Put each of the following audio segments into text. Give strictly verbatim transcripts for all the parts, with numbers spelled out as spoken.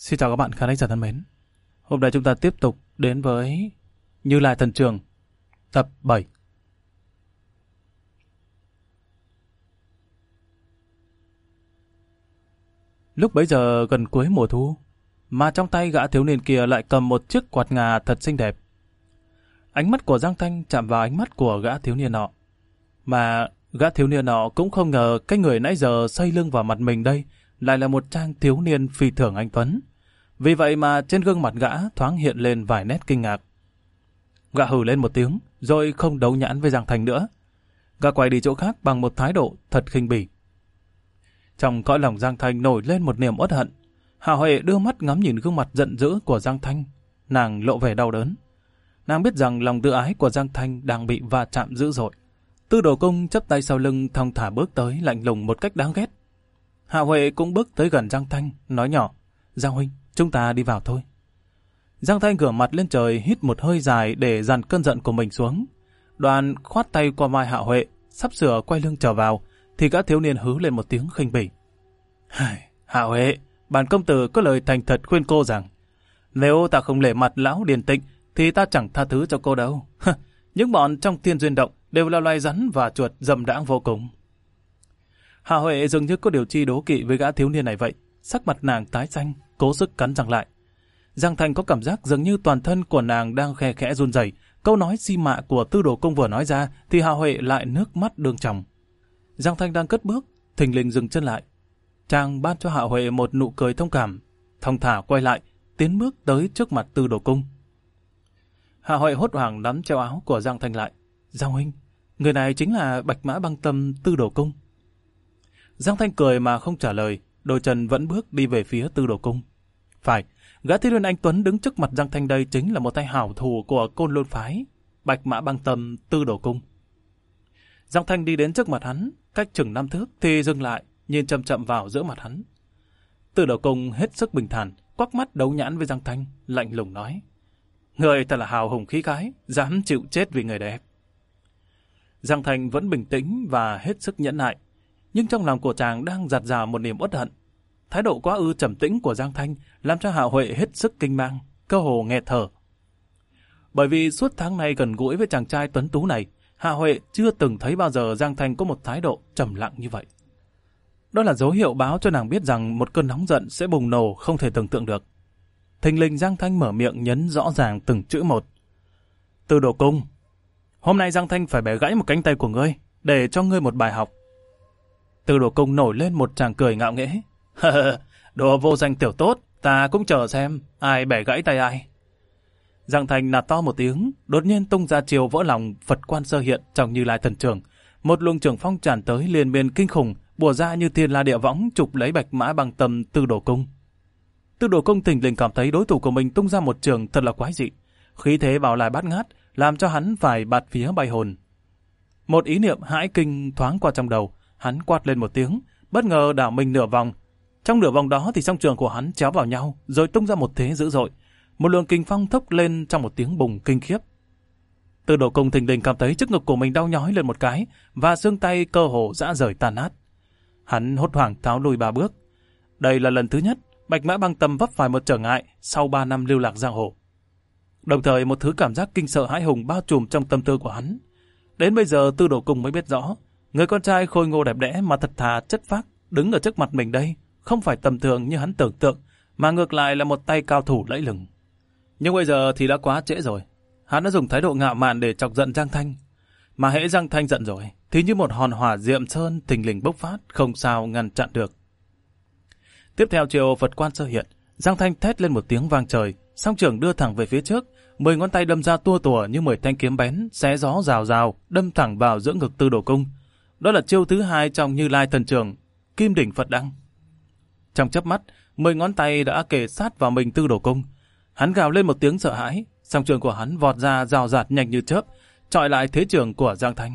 Xin chào các bạn khán giả thân mến. Hôm nay chúng ta tiếp tục đến với Như Lai Thần Trường tập bảy. Lúc bấy giờ gần cuối mùa thu, mà trong tay gã thiếu niên kia lại cầm một chiếc quạt ngà thật xinh đẹp. Ánh mắt của Giang Thanh chạm vào ánh mắt của gã thiếu niên nọ. Mà gã thiếu niên nọ cũng không ngờ cái người nãy giờ xây lưng vào mặt mình đây lại là một trang thiếu niên phi thường anh tuấn. Vì vậy mà trên gương mặt gã thoáng hiện lên vài nét kinh ngạc. Gã hừ lên một tiếng, rồi không đấu nhãn với Giang Thanh nữa. Gã quay đi chỗ khác bằng một thái độ thật khinh bỉ. Trong cõi lòng Giang Thanh nổi lên một niềm uất hận. Hạ Huệ đưa mắt ngắm nhìn gương mặt giận dữ của Giang Thanh. Nàng lộ vẻ đau đớn. Nàng biết rằng lòng tự ái của Giang Thanh đang bị va chạm dữ dội. Tư Đồ Công chắp tay sau lưng thong thả bước tới lạnh lùng một cách đáng ghét. Hạ Huệ cũng bước tới gần Giang Thanh, nói nhỏ: Giang huynh, chúng ta đi vào thôi. Giang Thanh ngửa mặt lên trời hít một hơi dài để dằn cơn giận của mình xuống. Đoàn khoát tay qua vai Hạ Huệ, sắp sửa quay lưng trở vào, thì gã thiếu niên hứ lên một tiếng khinh bỉ. Hạ Huệ, bản công tử có lời thành thật khuyên cô rằng, nếu ta không lễ mặt lão Điền Tịnh, thì ta chẳng tha thứ cho cô đâu. Những bọn trong Thiên Duyên Động đều là loài rắn và chuột dầm đãng vô cùng. Hạ Huệ dường như có điều chi đố kỵ với gã thiếu niên này vậy, sắc mặt nàng tái xanh, cố sức cắn răng lại. Giang Thanh có cảm giác dường như toàn thân của nàng đang khe khẽ run rẩy. Câu nói si mạ của Tư Đồ Công vừa nói ra thì Hạ Huệ lại nước mắt đương tròng. Giang Thanh đang cất bước, thình lình dừng chân lại. Chàng ban cho Hạ Huệ một nụ cười thông cảm, thong thả quay lại, tiến bước tới trước mặt Tư Đồ Công. Hạ Huệ hốt hoảng nắm treo áo của Giang Thanh lại. Giang huynh, người này chính là Bạch Mã Băng Tâm Tư Đồ Công. Giang Thanh cười mà không trả lời, đôi chân vẫn bước đi về phía Tư Đồ Công. Phải, gã thiếu niên anh tuấn đứng trước mặt Giang Thanh đây chính là một tay hảo thủ của Côn Lôn phái, Bạch Mã Băng Tâm Tư Đồ Công. Giang Thanh đi đến trước mặt hắn, cách chừng năm thước thì dừng lại, nhìn chậm chậm vào giữa mặt hắn. Tư Đồ Công hết sức bình thản, quắc mắt đấu nhãn với Giang Thanh, lạnh lùng nói: Người thật là hào hùng khí khái, dám chịu chết vì người đẹp. Giang Thanh vẫn bình tĩnh và hết sức nhẫn nại, nhưng trong lòng của chàng đang dạt dào một niềm uất hận. Thái độ quá ư trầm tĩnh của Giang Thanh làm cho Hạ Huệ hết sức kinh mang, cơ hồ nghẹt thở. Bởi vì suốt tháng nay gần gũi với chàng trai tuấn tú này, Hạ Huệ chưa từng thấy bao giờ Giang Thanh có một thái độ trầm lặng như vậy. Đó là dấu hiệu báo cho nàng biết rằng một cơn nóng giận sẽ bùng nổ không thể tưởng tượng được. Thình lình Giang Thanh mở miệng nhấn rõ ràng từng chữ một. Tư Đồ Công, hôm nay Giang Thanh phải bẻ gãy một cánh tay của ngươi, để cho ngươi một bài học. Tư Đồ Công nổi lên một tràng cười ngạo nghễ. Đồ vô danh tiểu tốt, ta cũng chờ xem ai bẻ gãy tay ai. Giang Thanh nạt to một tiếng, đột nhiên tung ra chiều vỡ lòng Phật Quan Sơ Hiện trong Như Lai Thần Trường. Một luồng trường phong tràn tới liên miên kinh khủng, bùa ra như thiên la địa võng chụp lấy Bạch Mã Băng Tâm Tư Đồ Công. Tư Đồ Công thình lình cảm thấy đối thủ của mình tung ra một trường thật là quái dị, khí thế bảo lại bát ngát, làm cho hắn phải bạt phía bay hồn. Một ý niệm hãi kinh thoáng qua trong đầu, hắn quát lên một tiếng, bất ngờ đảo mình nửa vòng. Trong nửa vòng đó thì song trường của hắn chéo vào nhau, rồi tung ra một thế dữ dội. Một luồng kinh phong thốc lên trong một tiếng bùng kinh khiếp. Tư Đồ Công thình lình cảm thấy trước ngực của mình đau nhói lên một cái, và xương tay cơ hồ rã rời tan nát. Hắn hốt hoảng tháo lùi ba bước. Đây là lần thứ nhất Bạch Mã Băng Tâm vấp phải một trở ngại sau ba năm lưu lạc giang hồ. Đồng thời một thứ cảm giác kinh sợ hãi hùng bao trùm trong tâm tư của hắn. Đến bây giờ Tư Đồ Công mới biết rõ, người con trai khôi ngô đẹp đẽ mà thật thà chất phác đứng ở trước mặt mình đây không phải tầm thường như hắn tưởng tượng, mà ngược lại là một tay cao thủ lẫy lừng. Nhưng bây giờ thì đã quá trễ rồi. Hắn đã dùng thái độ ngạo mạn để chọc giận Giang Thanh. Mà hễ Giang Thanh giận rồi, thì như một hòn hỏa diệm sơn thình lình bốc phát, không sao ngăn chặn được. Tiếp theo chiều Phật Quan Sơ Hiện, Giang Thanh thét lên một tiếng vang trời, song trường đưa thẳng về phía trước, mười ngón tay đâm ra tua tủa như mười thanh kiếm bén, xé gió rào rào, đâm thẳng vào giữa ngực Tư Đồ Công. Đó là chiêu thứ hai trong Như Lai Thần Trường, Kim Đỉnh Phật Đăng. Trong chớp mắt, mười ngón tay đã kề sát vào mình Tư Đồ Công. Hắn gào lên một tiếng sợ hãi, song trường của hắn vọt ra rào rạt nhanh như chớp, chọi lại thế trường của Giang Thanh.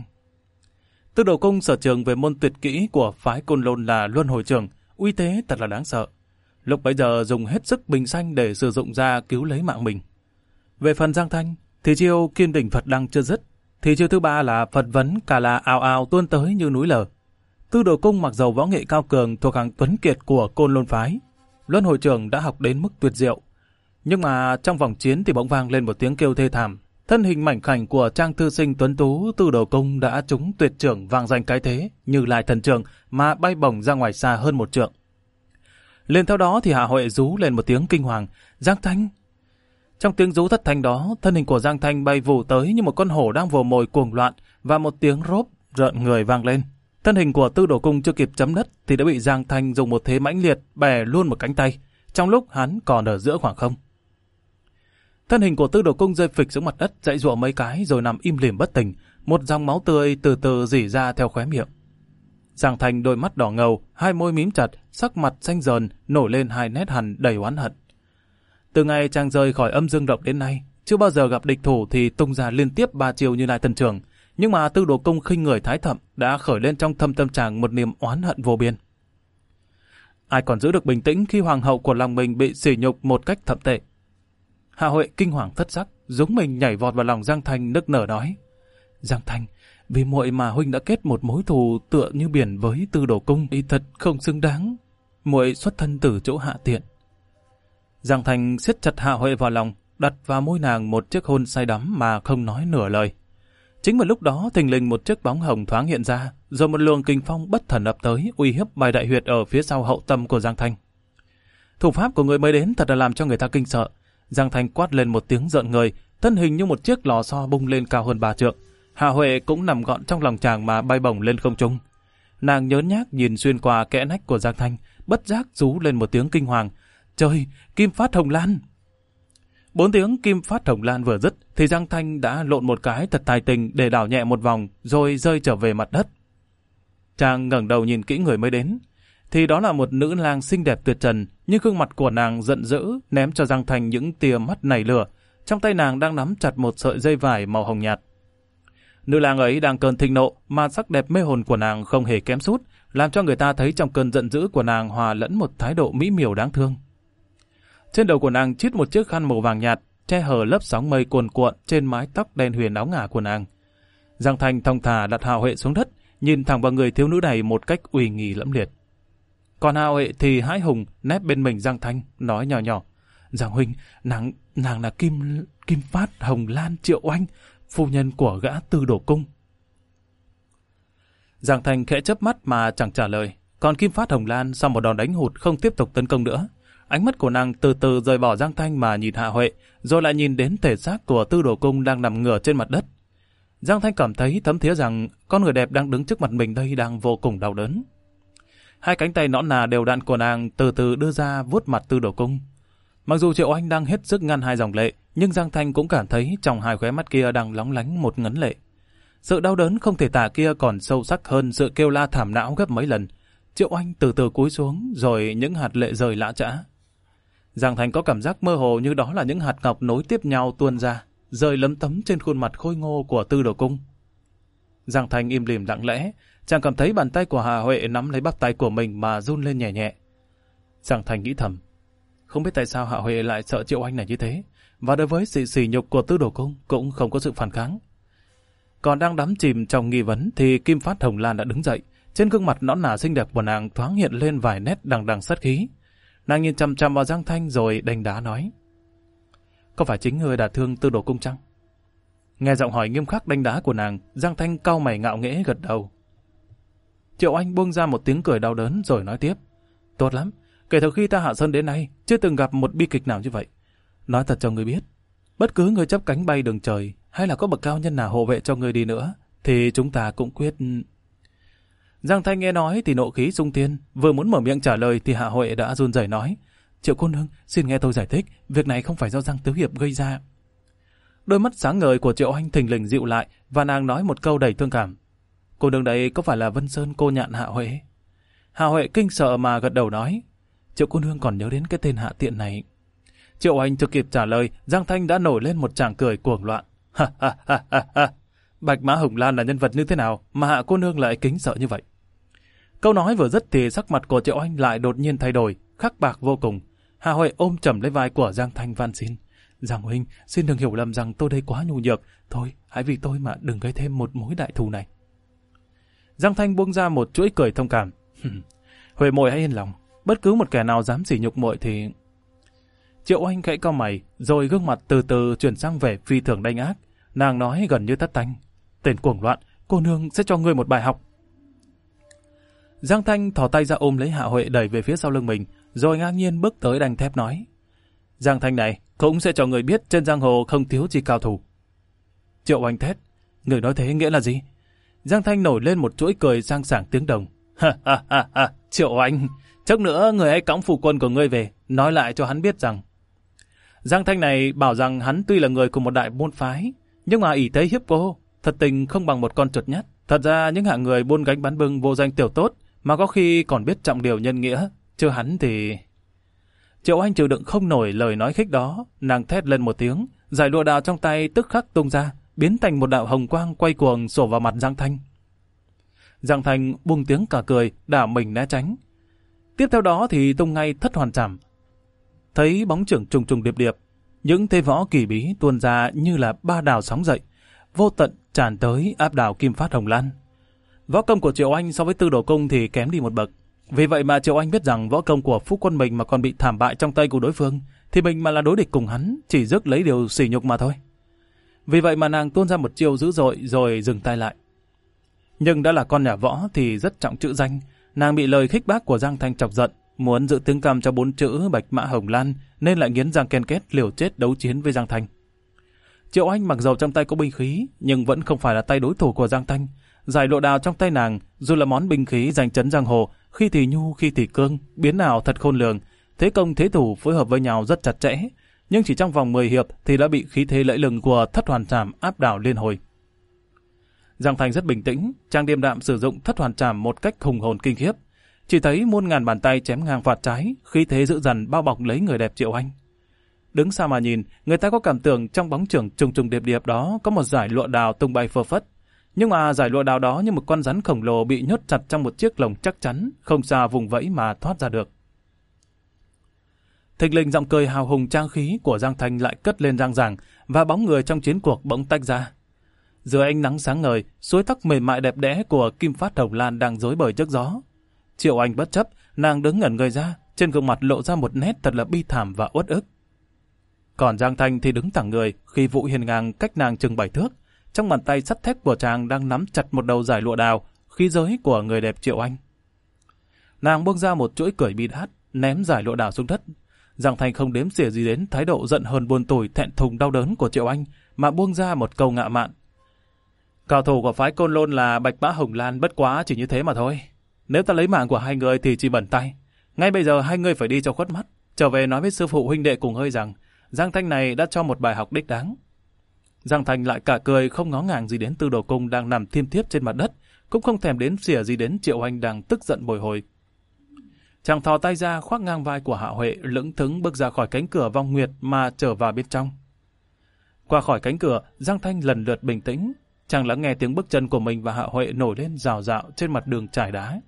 Tư Đồ Công sở trường về môn tuyệt kỹ của phái Côn Lôn là Luân Hồi Trường, uy thế thật là đáng sợ. Lúc bấy giờ dùng hết sức bình xanh để sử dụng ra cứu lấy mạng mình. Về phần Giang Thanh, thì chiêu Kim Đỉnh Phật Đăng chưa dứt, thì chiêu thứ ba là Phật Vấn Cà La ào ào tuôn tới như núi lở. Tư Đồ Công mặc dầu võ nghệ cao cường thuộc hàng tuấn kiệt của Côn Lôn phái, Luân hồi trưởng đã học đến mức tuyệt diệu. Nhưng mà trong vòng chiến thì bỗng vang lên một tiếng kêu thê thảm. Thân hình mảnh khảnh của Trang thư sinh tuấn tú Tư Đồ Cung đã trúng tuyệt trưởng vang danh cái thế, như lại thần trường mà bay bổng ra ngoài xa hơn một trượng. Liền theo đó thì Hạ Huệ rú lên một tiếng kinh hoàng, Giang Thanh. Trong tiếng rú thất thanh đó, thân hình của Giang Thanh bay vù tới như một con hổ đang vồ mồi cuồng loạn, và một tiếng rốp rợn người vang lên. Thân hình của Tư Đồ Cung chưa kịp chấm đất thì đã bị Giang Thanh dùng một thế mãnh liệt bẻ luôn một cánh tay, trong lúc hắn còn ở giữa khoảng không. Thân hình của Tư Đồ Cung rơi phịch xuống mặt đất, giãy giụa mấy cái rồi nằm im lìm bất tỉnh, một dòng máu tươi từ từ rỉ ra theo khóe miệng. Giang Thanh đôi mắt đỏ ngầu, hai môi mím chặt, sắc mặt xanh dờn, nổi lên hai nét hằn đầy oán hận. Từ ngày chàng rời khỏi âm dương động đến nay, chưa bao giờ gặp địch thủ thì tung ra liên tiếp ba chiêu như lại thần trường, nhưng mà Tư Đồ Cung khinh người thái thậm đã khởi lên trong thâm tâm chàng một niềm oán hận vô biên. Ai còn giữ được bình tĩnh khi hoàng hậu của lòng mình bị sỉ nhục một cách thậm tệ? Hạ Huệ kinh hoàng thất sắc, dúng mình nhảy vọt vào lòng Giang Thanh nức nở nói: Giang Thanh, vì muội mà huynh đã kết một mối thù tựa như biển với Tư Đồ Cung, y thật không xứng đáng. Muội xuất thân từ chỗ hạ tiện. Giang Thanh siết chặt Hạ Huệ vào lòng, đặt vào môi nàng một chiếc hôn say đắm mà không nói nửa lời. Chính vào lúc đó thình lình một chiếc bóng hồng thoáng hiện ra, rồi một luồng kinh phong bất thần ập tới, uy hiếp bài đại huyệt ở phía sau hậu tâm của Giang Thanh. Thủ pháp của người mới đến thật là làm cho người ta kinh sợ. Giang Thanh quát lên một tiếng rợn người, thân hình như một chiếc lò xo bung lên cao hơn ba trượng. Hạ Huệ cũng nằm gọn trong lòng chàng mà bay bổng lên không trung. Nàng nhớn nhác nhìn xuyên qua kẽ nách của Giang Thanh, bất giác rú lên một tiếng kinh hoàng: Trời, Kim Phát Hồng Lan! Bốn tiếng Kim Phát Hồng Lan vừa dứt thì Giang Thanh đã lộn một cái thật tài tình để đảo nhẹ một vòng rồi rơi trở về mặt đất. Chàng ngẩng đầu nhìn kỹ người mới đến, thì đó là một nữ lang xinh đẹp tuyệt trần, nhưng gương mặt của nàng giận dữ ném cho Giang Thanh những tia mắt nảy lửa. Trong tay nàng đang nắm chặt một sợi dây vải màu hồng nhạt. Nữ lang ấy đang cơn thịnh nộ, mà sắc đẹp mê hồn của nàng không hề kém sút, làm cho người ta thấy trong cơn giận dữ của nàng hòa lẫn một thái độ mỹ miều đáng thương. Trên đầu của nàng chít một chiếc khăn màu vàng nhạt, che hở lớp sóng mây cuồn cuộn trên mái tóc đen huyền áo ngả của nàng. Giang Thanh thong thả đặt Hạ Huệ xuống đất, nhìn thẳng vào người thiếu nữ này một cách uy nghi lẫm liệt. Còn Hạ Huệ thì hãi hùng nép bên mình Giang Thanh, nói nhỏ nhỏ: Giang huynh, nàng nàng là Kim Kim Phát Hồng Lan Triệu Oanh, phu nhân của gã Tư Đồ Cung. Giang Thanh khẽ chớp mắt mà chẳng trả lời. Còn Kim Phát Hồng Lan sau một đòn đánh hụt không tiếp tục tấn công nữa. Ánh mắt của nàng từ từ rời bỏ Giang Thanh mà nhìn Hạ Huệ, rồi lại nhìn đến thể xác của Tư Đồ Cung đang nằm ngửa trên mặt đất. Giang Thanh cảm thấy thấm thía rằng con người đẹp đang đứng trước mặt mình đây đang vô cùng đau đớn. Hai cánh tay nõn nà đều đặn của nàng từ từ đưa ra vuốt mặt Tư Đồ Cung. Mặc dù Triệu Oanh đang hết sức ngăn hai dòng lệ, nhưng Giang Thanh cũng cảm thấy trong hai khóe mắt kia đang lóng lánh một ngấn lệ. Sự đau đớn không thể tả kia còn sâu sắc hơn sự kêu la thảm não gấp mấy lần. Triệu Oanh từ từ cúi xuống, rồi những hạt lệ rơi lã chã. Giang Thanh có cảm giác mơ hồ như đó là những hạt ngọc nối tiếp nhau tuôn ra, rơi lấm tấm trên khuôn mặt khôi ngô của Tư Đồ Cung. Giang Thanh im lìm lặng lẽ, chàng cảm thấy bàn tay của Hạ Huệ nắm lấy bắp tay của mình mà run lên nhẹ nhẹ. Giang Thanh nghĩ thầm, không biết tại sao Hạ Huệ lại sợ Triệu Oanh này như thế, và đối với sự sỉ nhục của Tư Đồ Cung cũng không có sự phản kháng. Còn đang đắm chìm trong nghi vấn thì Kim Phát Hồng Lan đã đứng dậy, trên gương mặt nõn nà xinh đẹp của nàng thoáng hiện lên vài nét đằng đằng sát khí. Nàng nhìn chằm chằm vào Giang Thanh rồi đanh đá nói: Có phải chính người đã thương Tư Đồ Cung chăng? Nghe giọng hỏi nghiêm khắc đanh đá của nàng, Giang Thanh cau mày ngạo nghễ gật đầu. Triệu Oanh buông ra một tiếng cười đau đớn rồi nói tiếp: Tốt lắm, kể từ khi ta hạ sơn đến nay chưa từng gặp một bi kịch nào như vậy. Nói thật cho người biết, bất cứ người chấp cánh bay đường trời hay là có bậc cao nhân nào hộ vệ cho người đi nữa thì chúng ta cũng quyết... Giang Thanh nghe nói thì nộ khí xung thiên, vừa muốn mở miệng trả lời thì Hạ Huệ đã run rẩy nói: Triệu cô nương, xin nghe tôi giải thích, việc này không phải do Giang Tứ Hiệp gây ra. Đôi mắt sáng ngời của Triệu Oanh thình lình dịu lại và nàng nói một câu đầy thương cảm: Cô nương đấy có phải là Vân Sơn cô nhạn Hạ Huệ? Hạ Huệ kinh sợ mà gật đầu nói: Triệu cô nương còn nhớ đến cái tên hạ tiện này. Triệu Oanh chưa kịp trả lời, Giang Thanh đã nổi lên một tràng cười cuồng loạn: Ha ha ha ha ha! Bạch Mã Hồng Lan là nhân vật như thế nào mà Hạ cô nương lại kính sợ như vậy? Câu nói vừa dứt thì sắc mặt của Triệu Oanh lại đột nhiên thay đổi, khắc bạc vô cùng. Hạ Huệ ôm chầm lấy vai của Giang Thanh van xin: Giang huynh, xin đừng hiểu lầm rằng tôi đây quá nhu nhược, thôi hãy vì tôi mà đừng gây thêm một mối đại thù này. Giang Thanh buông ra một chuỗi cười thông cảm: Huệ muội hãy yên lòng, Bất cứ một kẻ nào dám sỉ nhục muội thì... Triệu Oanh khẽ cau mày, rồi gương mặt từ từ chuyển sang vẻ phi thường đanh ác. Nàng nói gần như tắt tanh. Tên cuồng loạn, cô nương sẽ cho ngươi một bài học. Giang Thanh thò tay ra ôm lấy Hạ Huệ đẩy về phía sau lưng mình, rồi ngang nhiên bước tới đanh thép nói. Giang Thanh này cũng sẽ cho người biết trên giang hồ không thiếu chi cao thủ. Triệu Oanh thét. Người nói thế nghĩa là gì? Giang Thanh nổi lên một chuỗi cười sang sảng tiếng đồng. Ha ha ha ha, Triệu Oanh, chốc nữa người hãy cõng phu quân của ngươi về, nói lại cho hắn biết rằng. Giang Thanh này bảo rằng hắn tuy là người của một đại môn phái, nhưng mà ỷ thế hiếp cô, thật tình không bằng một con chuột nhắt. Thật ra những hạng người buôn gánh bán bưng vô danh tiểu tốt, mà có khi còn biết trọng điều nhân nghĩa, chứ hắn thì... Triệu Anh chịu đựng không nổi lời nói khích đó, nàng thét lên một tiếng, giải lụa đào trong tay tức khắc tung ra, biến thành một đạo hồng quang quay cuồng sổ vào mặt Giang Thanh. Giang Thanh buông tiếng cả cười, đảo mình né tránh. Tiếp theo đó thì tung ngay thất hoàn trảm. Thấy bóng trưởng trùng trùng điệp điệp, những thế võ kỳ bí tuôn ra như là ba đảo sóng dậy, vô tận tràn tới áp đảo Kim Phát Hồng Lan. Võ công của Triệu Anh so với Tư Đồ Cung thì kém đi một bậc. Vì vậy mà Triệu Anh biết rằng võ công của phu quân mình mà còn bị thảm bại trong tay của đối phương, thì mình mà là đối địch cùng hắn chỉ rước lấy điều sỉ nhục mà thôi. Vì vậy mà nàng tuôn ra một chiêu dữ dội rồi dừng tay lại. Nhưng đã là con nhà võ thì rất trọng chữ danh, nàng bị lời khích bác của Giang Thanh chọc giận, muốn giữ tiếng cam cho bốn chữ Bạch Mã Hồng Lan nên lại nghiến răng ken két liều chết đấu chiến với Giang Thanh. Triệu Anh mặc dầu trong tay có binh khí nhưng vẫn không phải là tay đối thủ của Giang Thanh. Giải lụa đào trong tay nàng dù là món binh khí danh chấn giang hồ, khi thì nhu khi thì cương, biến nào thật khôn lường, thế công thế thủ phối hợp với nhau rất chặt chẽ, nhưng chỉ trong vòng mười hiệp thì đã bị khí thế lẫy lừng của thất hoàn trảm áp đảo liên hồi. Giang Thanh rất bình tĩnh, chàng điềm đạm sử dụng thất hoàn trảm một cách hùng hồn kinh khiếp, chỉ thấy muôn ngàn bàn tay chém ngang phạt trái, khí thế dữ dằn bao bọc lấy người đẹp Triệu Anh. Đứng xa mà nhìn, người ta có cảm tưởng trong bóng chưởng trùng trùng điệp điệp đó có một giải lụa đào tung bay phơ phất. Nhưng mà giải lụa đào đó như một con rắn khổng lồ bị nhốt chặt trong một chiếc lồng chắc chắn, không xa vùng vẫy mà thoát ra được. Thình lình giọng cười hào hùng trang khí của Giang Thanh lại cất lên rang ràng, và bóng người trong chiến cuộc bỗng tách ra. Dưới ánh nắng sáng ngời, suối tóc mềm mại đẹp đẽ của Kim Phát Hồng Lan đang rối bời trước gió. Triệu Anh bất chấp, nàng đứng ngẩn người ra, trên gương mặt lộ ra một nét thật là bi thảm và uất ức. Còn Giang Thanh thì đứng thẳng người, khi vụ hiền ngang cách nàng chừng bảy thước, trong bàn tay sắt thép của chàng đang nắm chặt một đầu giải lụa đào, khí giới của người đẹp Triệu Anh. Nàng buông ra một chuỗi cười bi đát, ném giải lụa đào xuống đất. Giang Thanh không đếm xỉa gì đến thái độ giận hờn buồn tủi thẹn thùng đau đớn của Triệu Anh, mà buông ra một câu ngạo mạn. Cao thủ của phái Côn Lôn là Bạch Mã Hồng Lan bất quá chỉ như thế mà thôi. Nếu ta lấy mạng của hai người thì chỉ bẩn tay. Ngay bây giờ hai người phải đi cho khuất mắt, trở về nói với sư phụ huynh đệ cùng hơi rằng Giang Thanh này đã cho một bài học đích đáng. Giang Thanh lại cả cười, không ngó ngàng gì đến Tư Đồ Cung đang nằm thiêm thiếp trên mặt đất, cũng không thèm đến xỉa gì đến Triệu Anh đang tức giận bồi hồi. Chàng thò tay ra khoác ngang vai của Hạ Huệ, lững thững bước ra khỏi cánh cửa vong nguyệt mà trở vào bên trong. Qua khỏi cánh cửa, Giang Thanh lần lượt bình tĩnh, chàng lắng nghe tiếng bước chân của mình và Hạ Huệ nổi lên rào rạo trên mặt đường trải đá.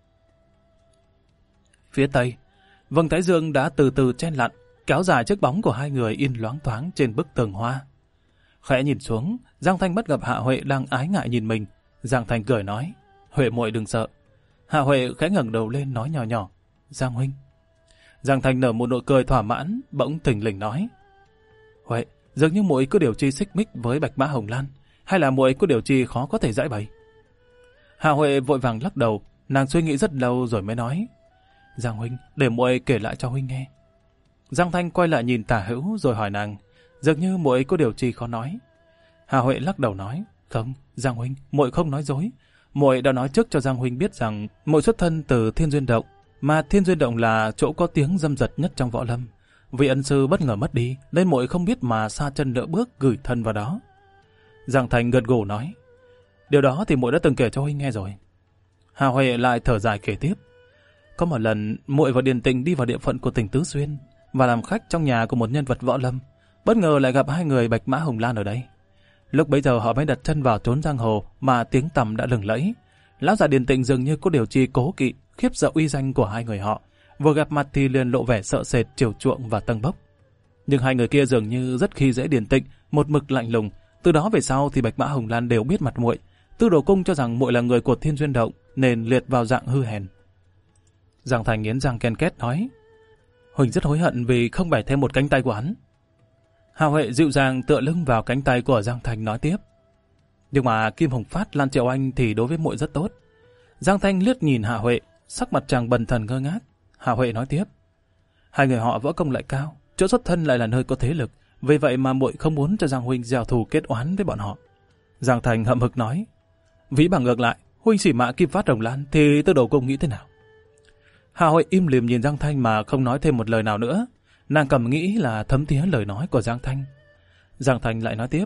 Phía tây, vầng thái dương đã từ từ chen lặn, kéo dài chiếc bóng của hai người in loáng thoáng trên bức tường hoa. Khẽ nhìn xuống, Giang Thanh bắt gặp Hạ Huệ đang ái ngại nhìn mình. Giang Thanh cười nói, Huệ muội đừng sợ. Hạ Huệ khẽ ngẩng đầu lên nói nhỏ nhỏ, Giang huynh. Giang Thanh nở một nụ cười thỏa mãn, bỗng thình lình nói, Huệ, dường như muội có điều chi xích mích với Bạch Mã Hồng Lan, hay là muội có điều chi khó có thể giải bày? Hạ Huệ vội vàng lắc đầu, nàng suy nghĩ rất lâu rồi mới nói, Giang huynh, để muội kể lại cho huynh nghe. Giang Thanh quay lại nhìn tả hữu rồi hỏi nàng, dường như muội có điều chi khó nói. Hạ Huệ lắc đầu nói, không, Giang huynh, muội không nói dối. Muội đã nói trước cho Giang huynh biết rằng muội xuất thân từ Thiên Duyên Động, mà Thiên Duyên Động là chỗ có tiếng dâm dật nhất trong võ lâm. Vì ân sư bất ngờ mất đi, nên muội không biết mà xa chân lỡ bước gửi thân vào đó. Giang Thanh gật gù nói, điều đó thì muội đã từng kể cho huynh nghe rồi. Hạ Huệ lại thở dài kể tiếp, có một lần muội và Điền Tịnh đi vào địa phận của tỉnh Tứ Xuyên và làm khách trong nhà của một nhân vật võ lâm, bất ngờ lại gặp hai người Bạch Mã Hồng Lan ở đây. Lúc bấy giờ họ mới đặt chân vào trốn giang hồ mà tiếng tăm đã lừng lẫy. Lão già Điền Tịnh dường như có điều chi cố kỵ, khiếp sợ uy danh của hai người họ, vừa gặp mặt thì liền lộ vẻ sợ sệt, chiều chuộng và tâng bốc. Nhưng hai người kia dường như rất khi dễ Điền Tịnh, một mực lạnh lùng. Từ đó về sau thì Bạch Mã Hồng Lan đều biết mặt muội. Tư Đồ Cung cho rằng muội là người của Thiên Duyên Động nên liệt vào dạng hư hèn. Giang Thành nghiến răng ken két nói, Huỳnh rất hối hận vì không bẻ thêm một cánh tay của hắn. Hà Huệ dịu dàng tựa lưng vào cánh tay của Giang Thành nói tiếp, nhưng mà Kim Hồng Phát, Lan Triệu Anh thì đối với muội rất tốt. Giang Thanh liếc nhìn Hà Huệ, sắc mặt chàng bần thần ngơ ngác. Hà Huệ nói tiếp, hai người họ võ công lại cao, chỗ xuất thân lại là nơi có thế lực, vì vậy mà muội không muốn cho Giang huynh gieo thù kết oán với bọn họ. Giang Thành hậm hực nói, ví bằng ngược lại, huynh xỉ mạ Kim Phát Đồng Lan thì Tư Đồ Cung nghĩ thế nào? Hà Huệ im lìm nhìn Giang Thanh mà không nói thêm một lời nào nữa. Nàng cầm nghĩ là thấm thía lời nói của Giang Thanh. Giang Thanh lại nói tiếp,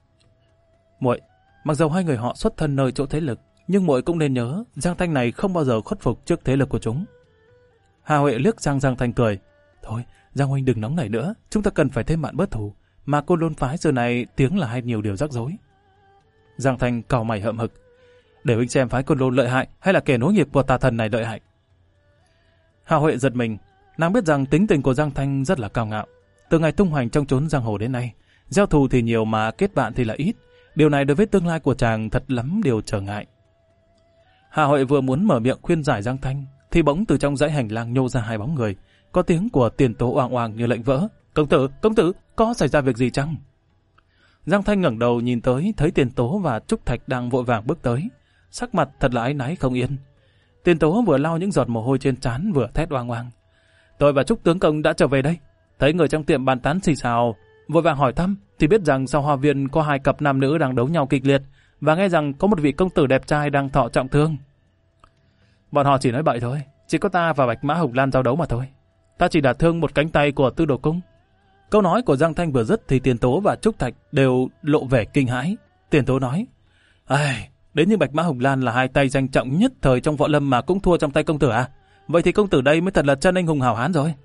muội, mặc dầu hai người họ xuất thân nơi chỗ thế lực, nhưng muội cũng nên nhớ Giang Thanh này không bao giờ khuất phục trước thế lực của chúng. Hà Huệ liếc sang Giang Thanh cười, thôi Giang huynh đừng nóng nảy nữa, chúng ta cần phải thêm bạn bớt thù, mà Côn Lôn phái giờ này tiếng là hay nhiều điều rắc rối. Giang Thanh cau mày hậm hực, để huynh xem phái Côn Lôn lợi hại hay là kẻ nối nghiệp của tà thần này lợi hại. Hà Huệ giật mình, nàng biết rằng tính tình của Giang Thanh rất là cao ngạo. Từ ngày tung hoành trong chốn giang hồ đến nay, gieo thù thì nhiều mà kết bạn thì là ít. Điều này đối với tương lai của chàng thật lắm điều trở ngại. Hà Huệ vừa muốn mở miệng khuyên giải Giang Thanh, thì bỗng từ trong dãy hành lang nhô ra hai bóng người. Có tiếng của Tiền Tố oang oang như lệnh vỡ. Công tử, công tử, có xảy ra việc gì chăng? Giang Thanh ngẩng đầu nhìn tới, thấy Tiền Tố và Trúc Thạch đang vội vàng bước tới. Sắc mặt thật là áy náy không yên. Tiền Tố vừa lau những giọt mồ hôi trên trán vừa thét oang oang. Tôi và Trúc tướng công đã trở về đây. Thấy người trong tiệm bàn tán xì xào, vội vàng hỏi thăm, thì biết rằng sau hoa viên có hai cặp nam nữ đang đấu nhau kịch liệt, và nghe rằng có một vị công tử đẹp trai đang thọ trọng thương. Bọn họ chỉ nói bậy thôi, chỉ có ta và Bạch Mã Hồng Lan giao đấu mà thôi. Ta chỉ đả thương một cánh tay của Tư Đồ Cung. Câu nói của Giang Thanh vừa dứt thì Tiền Tố và Trúc Thạch đều lộ vẻ kinh hãi. Tiền Tố nói, ai, đến như Bạch Mã Hồng Lan là hai tay danh trọng nhất thời trong võ lâm mà cũng thua trong tay công tử à? Vậy thì công tử đây mới thật là chân anh hùng hào hán rồi.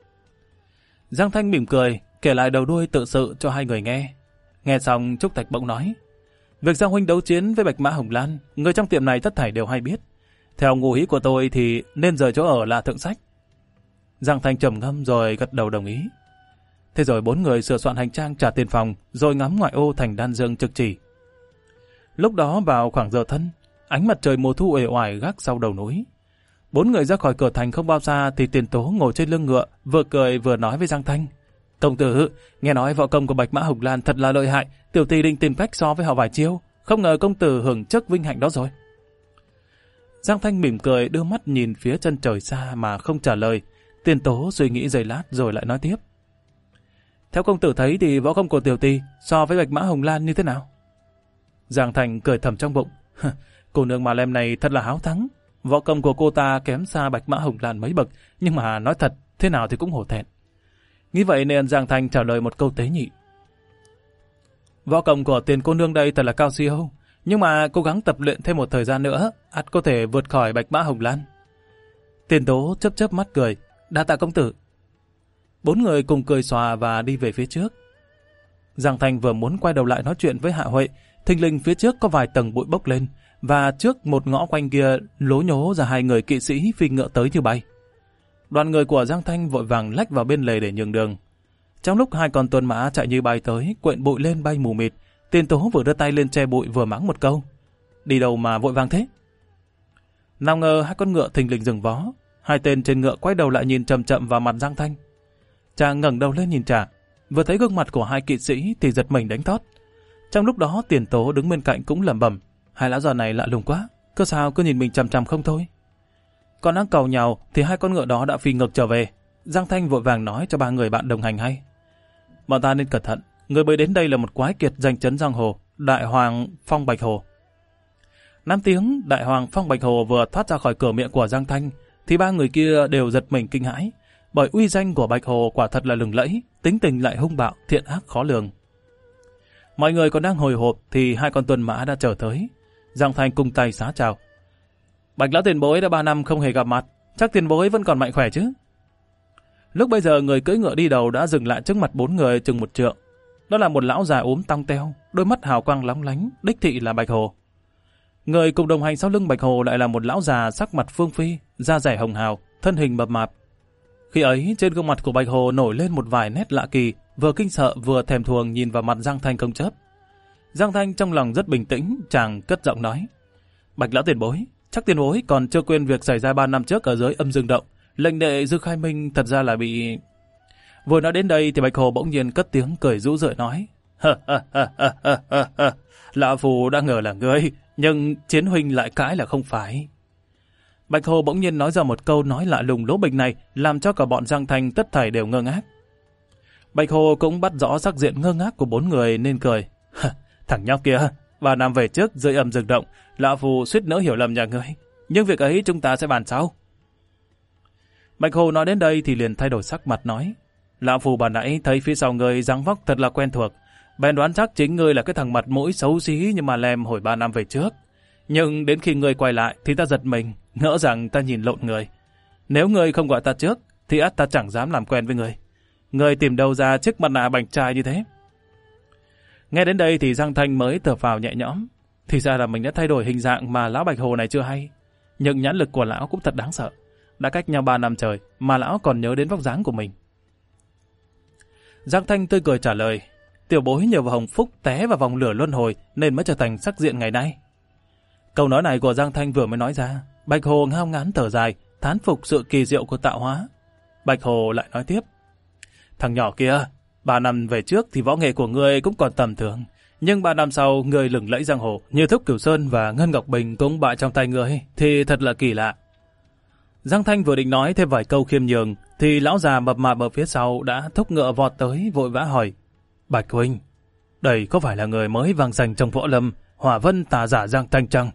Giang Thanh mỉm cười, kể lại đầu đuôi tự sự cho hai người nghe. Nghe xong Trúc Thạch bỗng nói, việc Giang huynh đấu chiến với Bạch Mã Hồng Lan, người trong tiệm này tất thảy đều hay biết. Theo ngụ ý của tôi thì nên rời chỗ ở là thượng sách. Giang Thanh trầm ngâm rồi gật đầu đồng ý. Thế rồi bốn người sửa soạn hành trang trả tiền phòng, rồi ngắm ngoại ô thành Đan Dương trực chỉ. Lúc đó vào khoảng giờ thân, ánh mặt trời mùa thu uể oải gác sau đầu núi. Bốn người ra khỏi cửa thành không bao xa thì Tiền Tố ngồi trên lưng ngựa, vừa cười vừa nói với Giang Thanh, công tử, nghe nói võ công của Bạch Mã Hồng Lan thật là lợi hại, tiểu tỷ định tìm cách so với họ vài chiêu, không ngờ công tử hưởng chức vinh hạnh đó rồi. Giang Thanh mỉm cười đưa mắt nhìn phía chân trời xa mà không trả lời. Tiền Tố suy nghĩ giây lát rồi lại nói tiếp, theo công tử thấy thì võ công của tiểu tỷ so với Bạch Mã Hồng Lan như thế nào? Giang Thanh cười thầm trong bụng, cô nương mà lem này thật là háo thắng. Võ công của cô ta kém xa Bạch Mã Hồng Lan mấy bậc, nhưng mà nói thật, thế nào thì cũng hổ thẹn. Nghĩ vậy nên Giang Thanh trả lời một câu tế nhị. Võ công của Tiền cô nương đây thật là cao siêu, nhưng mà cố gắng tập luyện thêm một thời gian nữa, ắt có thể vượt khỏi Bạch Mã Hồng Lan. Tiền Tố chớp chớp mắt cười, đa tạ công tử. Bốn người cùng cười xòa và đi về phía trước. Giang Thanh vừa muốn quay đầu lại nói chuyện với Hạ Huệ, thình lình phía trước có vài tầng bụi bốc lên, và trước một ngõ quanh kia lố nhố ra hai người kỵ sĩ phi ngựa tới như bay. Đoàn người của Giang Thanh vội vàng lách vào bên lề để nhường đường. Trong lúc hai con tuần mã chạy như bay tới, quện bụi lên bay mù mịt, Tiền Tố vừa đưa tay lên che bụi vừa mắng một câu, đi đâu mà vội vàng thế? Nào ngờ hai con ngựa thình lình dừng vó, hai tên trên ngựa quay đầu lại nhìn chậm chậm vào mặt Giang Thanh. Chàng ngẩng đầu lên nhìn trả, vừa thấy gương mặt của hai kỵ sĩ thì giật mình đánh thót. Trong lúc đó Tiền Tố đứng bên cạnh cũng lẩm bẩm, hai lão già này lạ lùng quá, cơ sao cứ nhìn mình chằm chằm không thôi. Còn đang cầu nhào thì hai con ngựa đó đã phi ngược trở về. Giang Thanh vội vàng nói cho ba người bạn đồng hành hay, bọn ta nên cẩn thận, người mới đến đây là một quái kiệt danh chấn giang hồ, Đại Hoàng Phong Bạch Hồ. Năm tiếng Đại Hoàng Phong Bạch Hồ vừa thoát ra khỏi cửa miệng của Giang Thanh thì ba người kia đều giật mình kinh hãi, bởi uy danh của Bạch Hồ quả thật là lừng lẫy, tính tình lại hung bạo, thiện ác khó lường. Mọi người còn đang hồi hộp thì hai con tuần mã đã trở tới. Giang Thanh cung tay xá chào. Bạch lão tiền bối đã ba năm không hề gặp mặt, chắc tiền bối vẫn còn mạnh khỏe chứ? Lúc bây giờ người cưỡi ngựa đi đầu đã dừng lại trước mặt bốn người chừng một trượng. Đó là một lão già ốm tong teo, đôi mắt hào quang lóng lánh, đích thị là Bạch Hồ. Người cùng đồng hành sau lưng Bạch Hồ lại là một lão già sắc mặt phương phi, da dẻ hồng hào, thân hình mập mạp. Khi ấy trên gương mặt của Bạch Hồ nổi lên một vài nét lạ kỳ, vừa kinh sợ vừa thèm thuồng nhìn vào mặt Giang Thanh không chớp. Giang Thanh trong lòng rất bình tĩnh, chàng cất giọng nói: Bạch lão tiền bối, chắc tiền bối còn chưa quên việc xảy ra ba năm trước ở dưới âm dương động. Lệnh đệ Dư Khai Minh thật ra là bị... Vừa nói đến đây thì Bạch Hồ bỗng nhiên cất tiếng cười rũ rượi nói. Lão Phu đã ngờ là ngươi, nhưng Chiến huynh lại cãi là không phải. Bạch Hồ bỗng nhiên nói ra một câu nói lạ lùng lố bịch này, làm cho cả bọn Giang Thanh tất thảy đều ngơ ngác. Bạch Hồ cũng bắt rõ sắc diện ngơ ngác của bốn người nên cười. Thằng nhóc kia, ba năm về trước dưới âm dương động, Lão Phu suýt nỡ hiểu lầm nhà ngươi, nhưng việc ấy chúng ta sẽ bàn sau. Bạch Hồ nói đến đây thì liền thay đổi sắc mặt nói. Lão Phu bà nãy thấy phía sau ngươi dáng vóc thật là quen thuộc, bèn đoán chắc chính ngươi là cái thằng mặt mũi xấu xí nhưng mà lem hồi ba năm về trước. Nhưng đến khi ngươi quay lại thì ta giật mình, ngỡ rằng ta nhìn lộn người. Nếu ngươi không gọi ta trước thì ắt ta chẳng dám làm quen với ngươi. Ngươi tìm đâu ra chiếc mặt nạ bành trai như thế? Nghe đến đây thì Giang Thanh mới thở phào nhẹ nhõm. Thì ra là mình đã thay đổi hình dạng mà lão Bạch Hồ này chưa hay. Nhưng nhãn lực của lão cũng thật đáng sợ. Đã cách nhau ba năm trời mà lão còn nhớ đến vóc dáng của mình. Giang Thanh tươi cười trả lời. Tiểu bối nhờ vào hồng phúc té vào vòng lửa luân hồi nên mới trở thành sắc diện ngày nay. Câu nói này của Giang Thanh vừa mới nói ra, Bạch Hồ ngao ngán thở dài, thán phục sự kỳ diệu của tạo hóa. Bạch Hồ lại nói tiếp. Thằng nhỏ kia, ba năm về trước thì võ nghệ của ngươi cũng còn tầm thường, nhưng ba năm sau ngươi lừng lẫy giang hồ, như Thúc Cửu Sơn và Ngân Ngọc Bình cũng bại trong tay ngươi, thì thật là kỳ lạ. Giang Thanh vừa định nói thêm vài câu khiêm nhường, thì lão già mập mạp ở phía sau đã thúc ngựa vọt tới vội vã hỏi. Bạch huynh, đây có phải là người mới vang danh trong võ lâm, Hỏa Vân Tà Giả Giang Thanh chăng?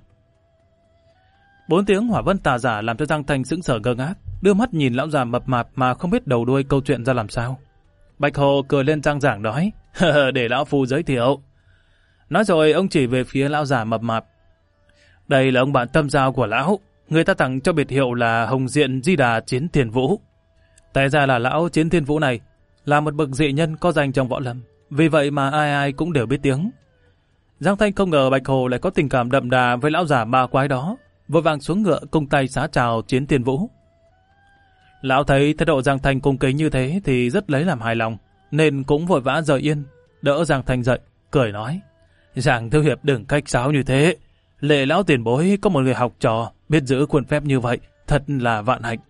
Bốn tiếng Hỏa Vân Tà Giả làm cho Giang Thanh sững sờ ngơ ngác, đưa mắt nhìn lão già mập mạp mà không biết đầu đuôi câu chuyện ra làm sao. Bạch Hồ cười lên trang giảng nói, để lão phu giới thiệu. Nói rồi ông chỉ về phía lão già mập mạp. Đây là ông bạn tâm giao của lão, người ta tặng cho biệt hiệu là Hồng Diện Di Đà Chiến Thiên Vũ. Tại ra là lão Chiến Thiên Vũ này là một bậc dị nhân có danh trong võ lâm, vì vậy mà ai ai cũng đều biết tiếng. Giang Thanh không ngờ Bạch Hồ lại có tình cảm đậm đà với lão già ma quái đó, vội vàng xuống ngựa cung tay xá chào Chiến Thiên Vũ. Lão thấy thái độ Giang Thanh cung kính như thế thì rất lấy làm hài lòng, nên cũng vội vã rời yên, đỡ Giang Thanh dậy, cười nói. Giang thiếu hiệp đừng cách sáo như thế, lệ lão tiền bối có một người học trò biết giữ khuôn phép như vậy, thật là vạn hạnh.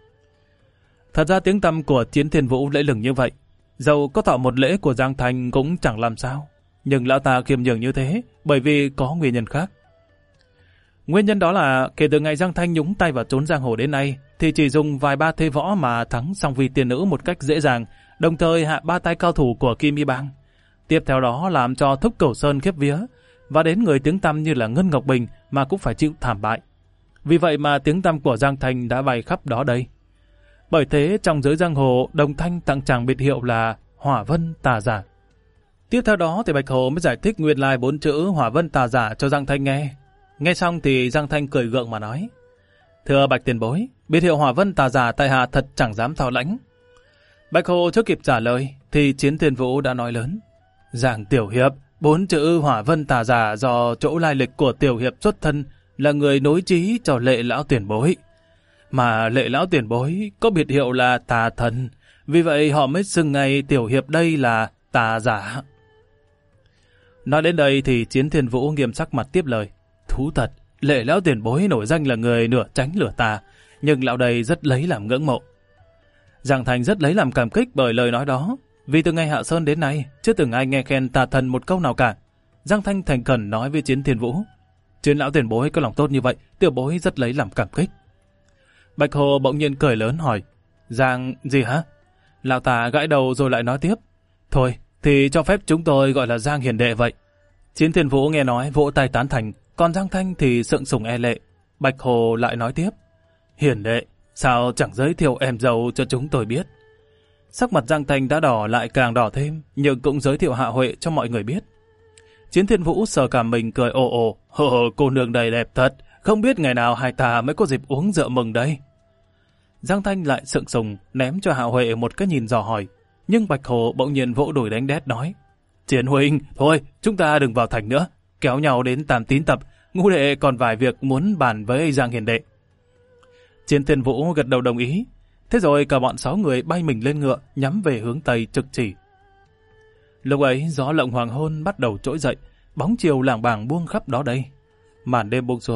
Thật ra tiếng tăm của Chiến Thiên Vũ lẫy lừng như vậy, dầu có thọ một lễ của Giang Thanh cũng chẳng làm sao, nhưng lão ta khiêm nhường như thế bởi vì có nguyên nhân khác. Nguyên nhân đó là kể từ ngày Giang Thanh nhúng tay vào trốn giang hồ đến nay thì chỉ dùng vài ba thế võ mà thắng song vi tiên nữ một cách dễ dàng, đồng thời hạ ba tay cao thủ của Kim Y Bang. Tiếp theo đó làm cho Thúc Cửu Sơn khiếp vía, và đến người tiếng tăm như là Ngân Ngọc Bình mà cũng phải chịu thảm bại. Vì vậy mà tiếng tăm của Giang Thanh đã bay khắp đó đây. Bởi thế trong giới giang hồ, Đồng Thanh tặng chàng biệt hiệu là Hỏa Vân Tà Giả. Tiếp theo đó thì Bạch Hồ mới giải thích nguyên lai bốn chữ Hỏa Vân Tà Giả cho Giang Thanh nghe. Nghe xong thì Giang Thanh cười gượng mà nói. Thưa Bạch tiền bối, biệt hiệu Hỏa Vân Tà Giả tại hạ thật chẳng dám thao lãnh. Bạch Hồ chưa kịp trả lời thì Chiến Thiên Vũ đã nói lớn. Giang tiểu hiệp, bốn chữ Hỏa Vân Tà Giả do chỗ lai lịch của tiểu hiệp xuất thân là người nối trí cho Lệ lão tiền bối. Mà Lệ lão tiền bối có biệt hiệu là Tà Thần, vì vậy họ mới xưng ngay tiểu hiệp đây là Tà Giả. Nói đến đây thì Chiến Thiên Vũ nghiêm sắc mặt tiếp lời. Thú thật, Lệ lão tiền bối nổi danh là người nửa tránh nửa tà, nhưng lão đây rất lấy làm ngưỡng mộ. Giang Thành rất lấy làm cảm kích bởi lời nói đó, vì từ ngày Hạ Sơn đến nay chưa từng ai nghe khen Tà Thần một câu nào cả. Giang Thanh thành khẩn nói với Chiến Thiên Vũ, Chiến lão tiền bối có lòng tốt như vậy, tiểu bối rất lấy làm cảm kích. Bạch Hồ bỗng nhiên cười lớn hỏi, Giang gì hả? Lão ta gãi đầu rồi lại nói tiếp, thôi thì cho phép chúng tôi gọi là Giang hiền đệ vậy. Chiến Thiên Vũ nghe nói vỗ tay tán thành, còn Giang Thanh thì sượng sùng e lệ. Bạch Hồ lại nói tiếp, hiền đệ, sao chẳng giới thiệu em dâu cho chúng tôi biết? Sắc mặt Giang Thanh đã đỏ lại càng đỏ thêm, nhưng cũng giới thiệu Hạ Huệ cho mọi người biết. Chiến Thiên Vũ sờ cả mình cười ồ ồ, hờ cô nương đầy đẹp thật, không biết ngày nào hai ta mới có dịp uống rượu mừng đây. Giang Thanh lại sượng sùng ném cho Hạ Huệ một cái nhìn dò hỏi, nhưng Bạch Hồ bỗng nhiên vỗ đùi đánh đét nói, Chiến huynh, thôi chúng ta đừng vào thành nữa, kéo nhau đến Tam Tín Tập, ngũ đệ còn vài việc muốn bàn với Giang hiền đệ. Chiến Thiên Vũ gật đầu đồng ý. Thế rồi cả bọn sáu người bay mình lên ngựa, nhắm về hướng Tây trực chỉ. Lúc ấy gió lộng hoàng hôn bắt đầu trỗi dậy, bóng chiều lảng bảng buông khắp đó đây. Màn đêm buông xuống,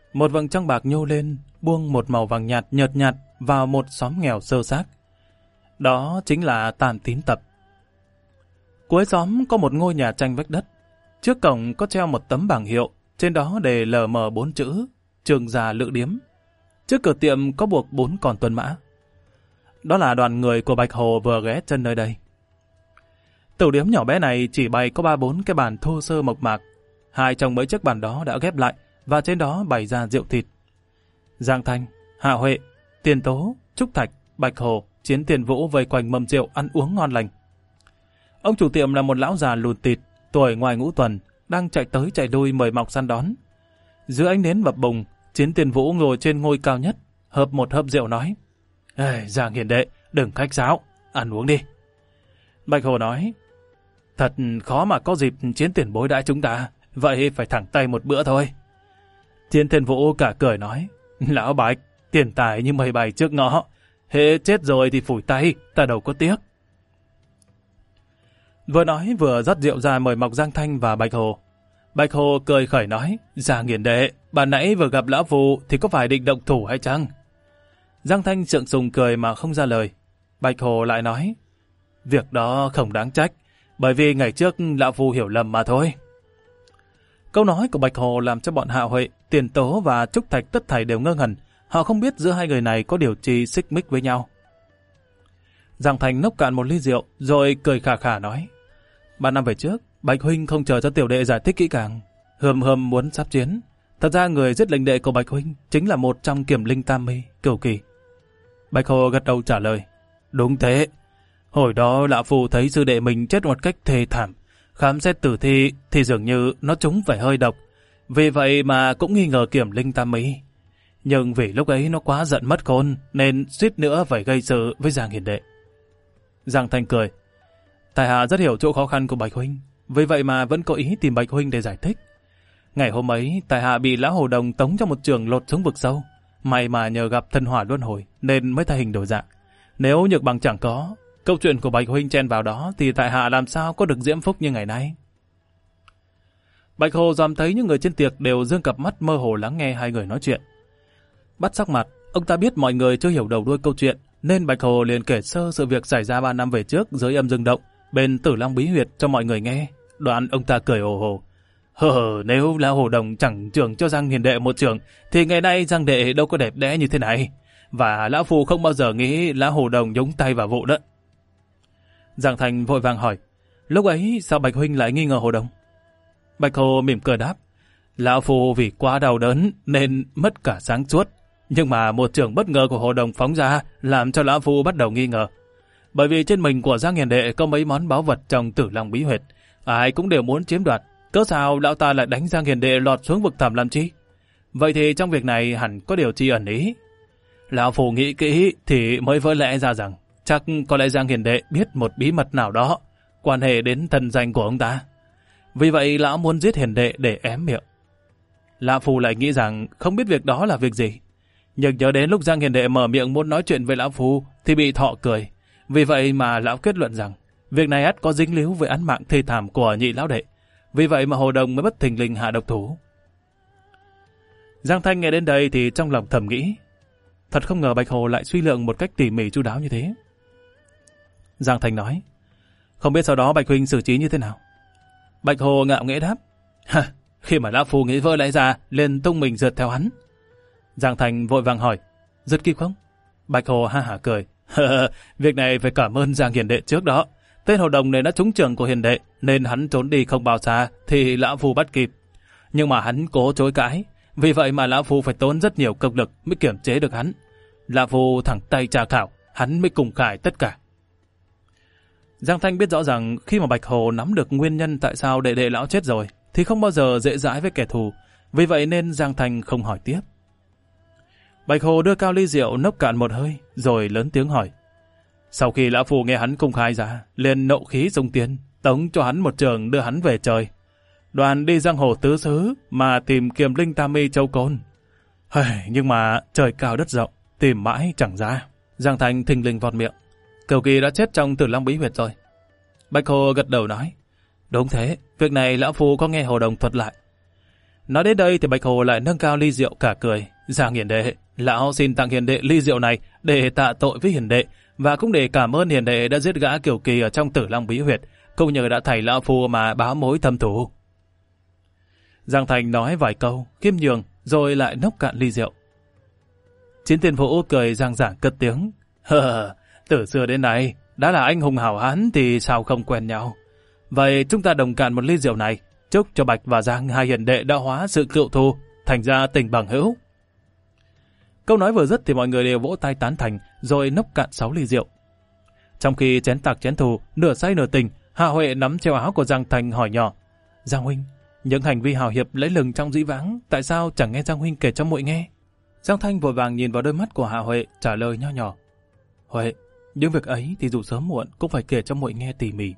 Một vầng trăng bạc nhô lên, buông một màu vàng nhạt nhợt nhạt vào một xóm nghèo sơ xác. Đó chính là Tàn Tín Tập. Cuối xóm có một ngôi nhà tranh vách đất. Trước cổng có treo một tấm bảng hiệu, trên đó đề lờ mờ bốn chữ, Trường Già Lữ Điếm. Trước cửa tiệm có buộc bốn con tuần mã. Đó là đoàn người của Bạch Hồ vừa ghé chân nơi đây. Tửu điếm nhỏ bé này chỉ bày có ba bốn cái bàn thô sơ mộc mạc. Hai trong mấy chiếc bàn đó đã ghép lại, và trên đó bày ra rượu thịt. Giang Thanh, Hạ Huệ, Tiền Tố, Trúc Thạch, Bạch Hồ, Chiến Tiền Vũ vây quanh mâm rượu ăn uống ngon lành. Ông chủ tiệm là một lão già lùn tịt, tuổi ngoài ngũ tuần, đang chạy tới chạy lui mời mọc săn đón. Dưới ánh nến bập bùng, Chiến Tiền Vũ ngồi trên ngôi cao nhất, hớp một hớp rượu nói: "Ê, Giang hiền đệ, đừng khách sáo, ăn uống đi." Bạch Hồ nói: "Thật khó mà có dịp Chiến tiền bối đãi chúng ta, vậy phải thẳng tay một bữa thôi." Chiến Tiền Vũ cả cười nói: "Lão Bạch, tiền tài như mây bay trước ngõ, hễ chết rồi thì phủi tay, ta đâu có tiếc." Vừa nói vừa rót rượu ra mời mọc Giang Thanh và Bạch Hồ. Bạch Hồ cười khẩy nói: "Giang hiền đệ, bạn nãy vừa gặp lão phù thì có phải định động thủ hay chăng?" Giang Thanh sượng sùng cười mà không ra lời. Bạch Hồ lại nói: "Việc đó không đáng trách, bởi vì ngày trước lão phù hiểu lầm mà thôi." Câu nói của Bạch Hồ làm cho bọn Hạ Huệ, Tiền Tố và Trúc Thạch tất thảy đều ngơ ngẩn. Họ không biết giữa hai người này có điều chi xích mích với nhau. Giang Thanh nốc cạn một ly rượu rồi cười khà khà nói: "Ba năm về trước, Bạch huynh không chờ cho tiểu đệ giải thích kỹ càng, hừm hừm muốn sắp chiến. Thật ra người giết lệnh đệ của Bạch huynh chính là một trong Kiểm Linh Tam Mi, Cửu Kỳ." Bạch Hồ gật đầu trả lời: "Đúng thế. Hồi đó lão phù thấy sư đệ mình chết một cách thê thảm, khám xét tử thi thì dường như nó trúng phải hơi độc, vì vậy mà cũng nghi ngờ Kiểm Linh Tam Mi. Nhưng vì lúc ấy nó quá giận mất khôn nên suýt nữa phải gây sự với Giang hiền đệ." Giang Thanh cười: "Tại hạ rất hiểu chỗ khó khăn của Bạch huynh, vì vậy mà vẫn có ý tìm Bạch huynh để giải thích. Ngày hôm ấy, tại hạ bị lão hồ đồng tống trong một trường lột xuống vực sâu, may mà nhờ gặp thần hỏa luân hồi nên mới thay hình đổi dạng. Nếu nhược bằng chẳng có, câu chuyện của Bạch huynh chen vào đó thì tại hạ làm sao có được diễm phúc như ngày nay." Bạch Hồ dòm thấy những người trên tiệc đều dương cặp mắt mơ hồ lắng nghe hai người nói chuyện. Bắt sắc mặt, ông ta biết mọi người chưa hiểu đầu đuôi câu chuyện, nên Bạch Hồ liền kể sơ sự việc xảy ra ba năm về trước dưới âm dương động bên Tử Long Bí Huyệt cho mọi người nghe. Đoạn ông ta cười ồ hồ: "Hờ hờ, nếu lão hồ đồng chẳng trưởng cho Giang hiền đệ một trường, thì ngày nay Giang đệ đâu có đẹp đẽ như thế này. Và lão phù không bao giờ nghĩ lão hồ đồng nhúng tay vào vụ đó." Giang Thành vội vàng hỏi: "Lúc ấy sao Bạch huynh lại nghi ngờ hồ đồng?" Bạch Hồ mỉm cười đáp: "Lão phù vì quá đau đớn nên mất cả sáng suốt. Nhưng mà một trường bất ngờ của hồ đồng phóng ra làm cho lão phù bắt đầu nghi ngờ. Bởi vì trên mình của Giang hiền đệ có mấy món báu vật trong Tử Long Bí Huyệt, ai cũng đều muốn chiếm đoạt. Cớ sao lão ta lại đánh Giang hiền đệ lọt xuống vực thẳm làm chi? Vậy thì trong việc này hẳn có điều chi ẩn ý. Lão phù nghĩ kỹ thì mới vỡ lẽ ra rằng chắc có lẽ Giang hiền đệ biết một bí mật nào đó quan hệ đến thần danh của ông ta. Vì vậy lão muốn giết hiền đệ để ém miệng. Lão phù lại nghĩ rằng không biết việc đó là việc gì. Nhưng nhớ đến lúc Giang hiền đệ mở miệng muốn nói chuyện với lão phù thì bị thọ cười. Vì vậy mà lão kết luận rằng việc này ắt có dính líu với án mạng thê thảm của nhị lão đệ. Vì vậy mà hồ đồng mới bất thình lình hạ độc thủ." Giang Thanh nghe đến đây thì trong lòng thầm nghĩ: thật không ngờ Bạch Hồ lại suy lượng một cách tỉ mỉ chu đáo như thế. Giang Thanh nói: "Không biết sau đó Bạch huynh xử trí như thế nào?" Bạch Hồ ngạo nghễ đáp: "Ha, khi mà lão phù nghĩ vỡ lẽ ra, liền tung mình rượt theo hắn." Giang Thanh vội vàng hỏi: "Rượt kịp không?" Bạch Hồ ha hả cười: "Việc này phải cảm ơn Giang hiền đệ trước đó. Tên hồ đồng này đã trúng trường của hiền đệ, nên hắn trốn đi không bao xa thì lão phù bắt kịp. Nhưng mà hắn cố chối cãi, vì vậy mà lão phù phải tốn rất nhiều công lực mới kiểm chế được hắn. Lão phù thẳng tay tra khảo, hắn mới cùng khải tất cả." Giang Thanh biết rõ rằng khi mà Bạch Hồ nắm được nguyên nhân tại sao đệ đệ lão chết rồi thì không bao giờ dễ dãi với kẻ thù, vì vậy nên Giang Thanh không hỏi tiếp. Bạch Hồ đưa cao ly rượu nốc cạn một hơi rồi lớn tiếng hỏi: "Sau khi lão phù nghe hắn công khai ra, liền nộ khí dung tiền, tống cho hắn một trường đưa hắn về trời. Đoàn đi giang hồ tứ xứ mà tìm Kiềm Linh Tam Mi Châu Côn. Nhưng mà trời cao đất rộng, tìm mãi chẳng ra." Giang Thanh thình lình vọt miệng: "Cửu Kỳ đã chết trong Tử Long Bí Huyệt rồi." Bạch Hồ gật đầu nói: "Đúng thế, việc này lão phu có nghe hồ đồng thuật lại." Nói đến đây thì Bạch Hồ lại nâng cao ly rượu cả cười. Giang hiền đệ, lão xin tặng hiền đệ ly rượu này để tạ tội với hiền đệ, và cũng để cảm ơn hiền đệ đã giết gã Kiều Kỳ ở trong Tử Long Bí Huyệt, cũng nhờ đã thầy lão phu mà báo mối thâm thù. Giang Thành nói vài câu, khiêm nhường, rồi lại nốc cạn ly rượu. Chiến Thiên Vũ cười giang giảng cất tiếng. Hờ, từ xưa đến nay, đã là anh hùng hảo hán thì sao không quen nhau. Vậy chúng ta đồng cạn một ly rượu này, chúc cho Bạch và Giang hai hiền đệ đã hóa sự cựu thù, thành ra tình bằng hữu. Câu nói vừa dứt thì mọi người đều vỗ tay tán thành, rồi nốc cạn sáu ly rượu. Trong khi chén tạc chén thù, nửa say nửa tình, Hạ Huệ nắm treo áo của Giang Thành hỏi nhỏ. Giang huynh, những hành vi hào hiệp lấy lừng trong dĩ vãng, tại sao chẳng nghe Giang huynh kể cho muội nghe? Giang Thanh vội vàng nhìn vào đôi mắt của Hạ Huệ, trả lời nho nhỏ. Huệ, những việc ấy thì dù sớm muộn cũng phải kể cho muội nghe tỉ mỉ.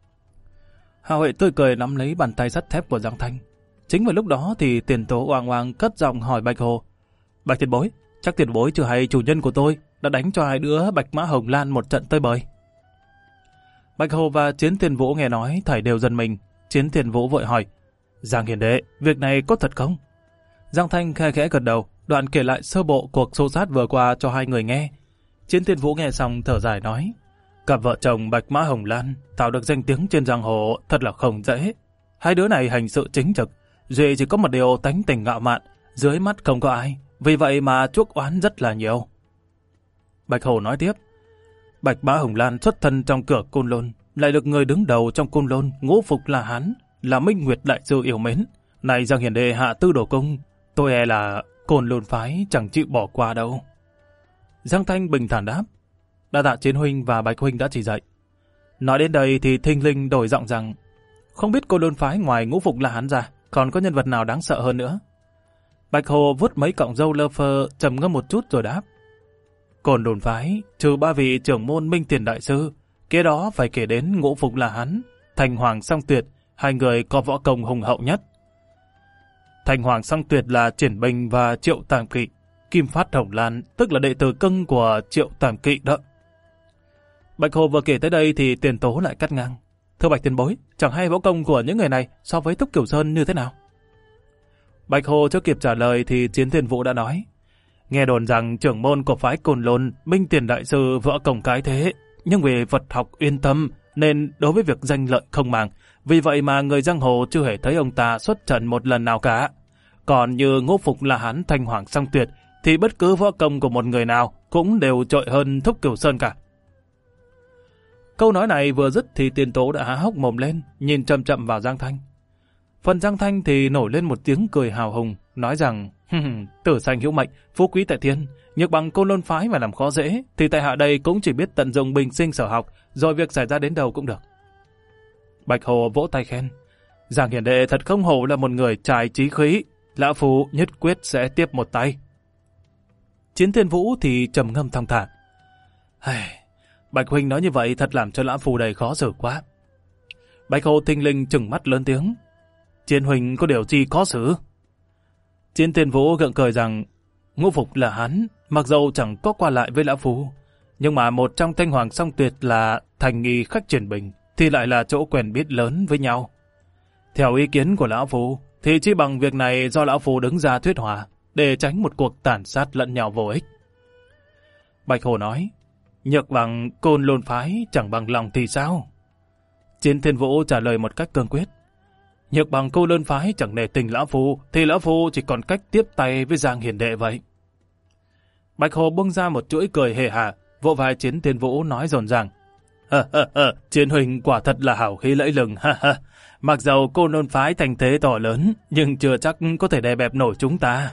Hạ Huệ tươi cười nắm lấy bàn tay sắt thép của Giang Thanh. Chính vào lúc đó thì Tiền Tố oang oang cất giọng hỏi Bạch Hồ. Bạch tiền bối, chắc tiền bối chưa hay chủ nhân của tôi đã đánh cho hai đứa Bạch Mã Hồng Lan một trận tơi bời. Bạch Hồ và Chiến Thiên Vũ nghe nói thảy đều giật mình. Chiến Thiên Vũ vội hỏi. Giang hiền đệ, việc này có thật không? Giang Thanh khe khẽ gật đầu, đoạn kể lại sơ bộ cuộc xô xát vừa qua cho hai người nghe. Chiến Thiên Vũ nghe xong thở dài nói. Cặp vợ chồng Bạch Mã Hồng Lan tạo được danh tiếng trên giang hồ thật là không dễ. Hai đứa này hành sự chính trực, duy chỉ có một điều tánh tình ngạo mạn, dưới mắt không có ai, vì vậy mà chuốc oán rất là nhiều. Bạch Hồ nói tiếp. Bạch Mã Hồng Lan xuất thân trong cửa Côn Lôn, lại được người đứng đầu trong Côn Lôn ngũ phục là hắn, là Minh Nguyệt đại sư yêu mến. Này Giang hiền đệ hạ tư đồ cung, tôi e là Côn Lôn phái chẳng chịu bỏ qua đâu. Giang Thanh bình thản đáp. Đa tạ Chiến huynh và Bạch huynh đã chỉ dạy. Nói đến đây thì thinh linh đổi giọng rằng, không biết Côn Lôn phái ngoài ngũ phục là hắn ra, còn có nhân vật nào đáng sợ hơn nữa? Bạch Hồ vuốt mấy cọng râu lơ phơ, trầm ngâm một chút rồi đáp. Côn Lôn phái trừ ba vị trưởng môn Minh Tiền đại sư, kế đó phải kể đến ngũ phục là hắn, Thành Hoàng Song Tuyệt, hai người có võ công hùng hậu nhất. Thành Hoàng Song Tuyệt là Triển Bình và Triệu Tam Kỵ, Kim Phát Hồng Lan tức là đệ tử cưng của Triệu Tam Kỵ đó. Bạch Hồ vừa kể tới đây thì Tiền Tố lại cắt ngang. Thưa Bạch tiền bối, chẳng hay võ công của những người này so với Túc Kiều Sơn như thế nào? Bạch Hồ chưa kịp trả lời thì Chiến Thiên Vũ đã nói. Nghe đồn rằng trưởng môn của phái Côn Lôn, Minh Tiền đại sư võ công cái thế, nhưng vì Phật học yên tâm nên đối với việc danh lợi không màng, vì vậy mà người giang hồ chưa hề thấy ông ta xuất trận một lần nào cả. Còn như ngũ phục là hắn Thanh Hoàng Song Tuyệt thì bất cứ võ công của một người nào cũng đều trội hơn Thúc Kiều Sơn cả. Câu nói này vừa dứt thì Tiền Tố đã há hốc mồm lên, nhìn chậm chậm vào Giang Thanh. Phần Giang Thanh thì nổi lên một tiếng cười hào hùng, nói rằng tử sanh hữu mệnh, phú quý tại thiên, nhược bằng Côn Lôn phái mà làm khó dễ, thì tại hạ đây cũng chỉ biết tận dụng bình sinh sở học, rồi việc xảy ra đến đâu cũng được. Bạch Hồ vỗ tay khen. Giang hiền đệ thật không hổ là một người trải trí khí, lão phu nhất quyết sẽ tiếp một tay. Chiến Thiên Vũ thì trầm ngâm thong thả. Bạch huynh nói như vậy thật làm cho lão phu đầy khó xử quá. Bạch Hồ thình lình trừng mắt lớn tiếng. Chiến huynh có điều gì khó xử? Chiến Thiên Vũ gượng cười rằng ngũ phục là hắn, mặc dầu chẳng có qua lại với lão phu, nhưng mà một trong Thanh Hoàng Song Tuyệt là Thành Nghi khách Triển Bình thì lại là chỗ quen biết lớn với nhau. Theo ý kiến của lão phu thì chỉ bằng việc này do lão phu đứng ra thuyết hòa để tránh một cuộc tàn sát lẫn nhau vô ích. Bạch Hồ nói. Nhược bằng Côn Lôn phái chẳng bằng lòng thì sao? Chiến Thiên Vũ trả lời một cách cương quyết. Nhược bằng Côn Lôn phái chẳng nể tình lão phu thì lão phu chỉ còn cách tiếp tay với Giang hiền đệ vậy. Bạch Hồ bung ra một chuỗi cười hề hà, vỗ vai Chiến Thiên Vũ nói rồn ràng. Hơ hơ hơ, Chiến huynh quả thật là hảo khí lẫy lừng, ha ha. Mặc dầu Côn Lôn phái thành thế to lớn, nhưng chưa chắc có thể đè bẹp nổi chúng ta.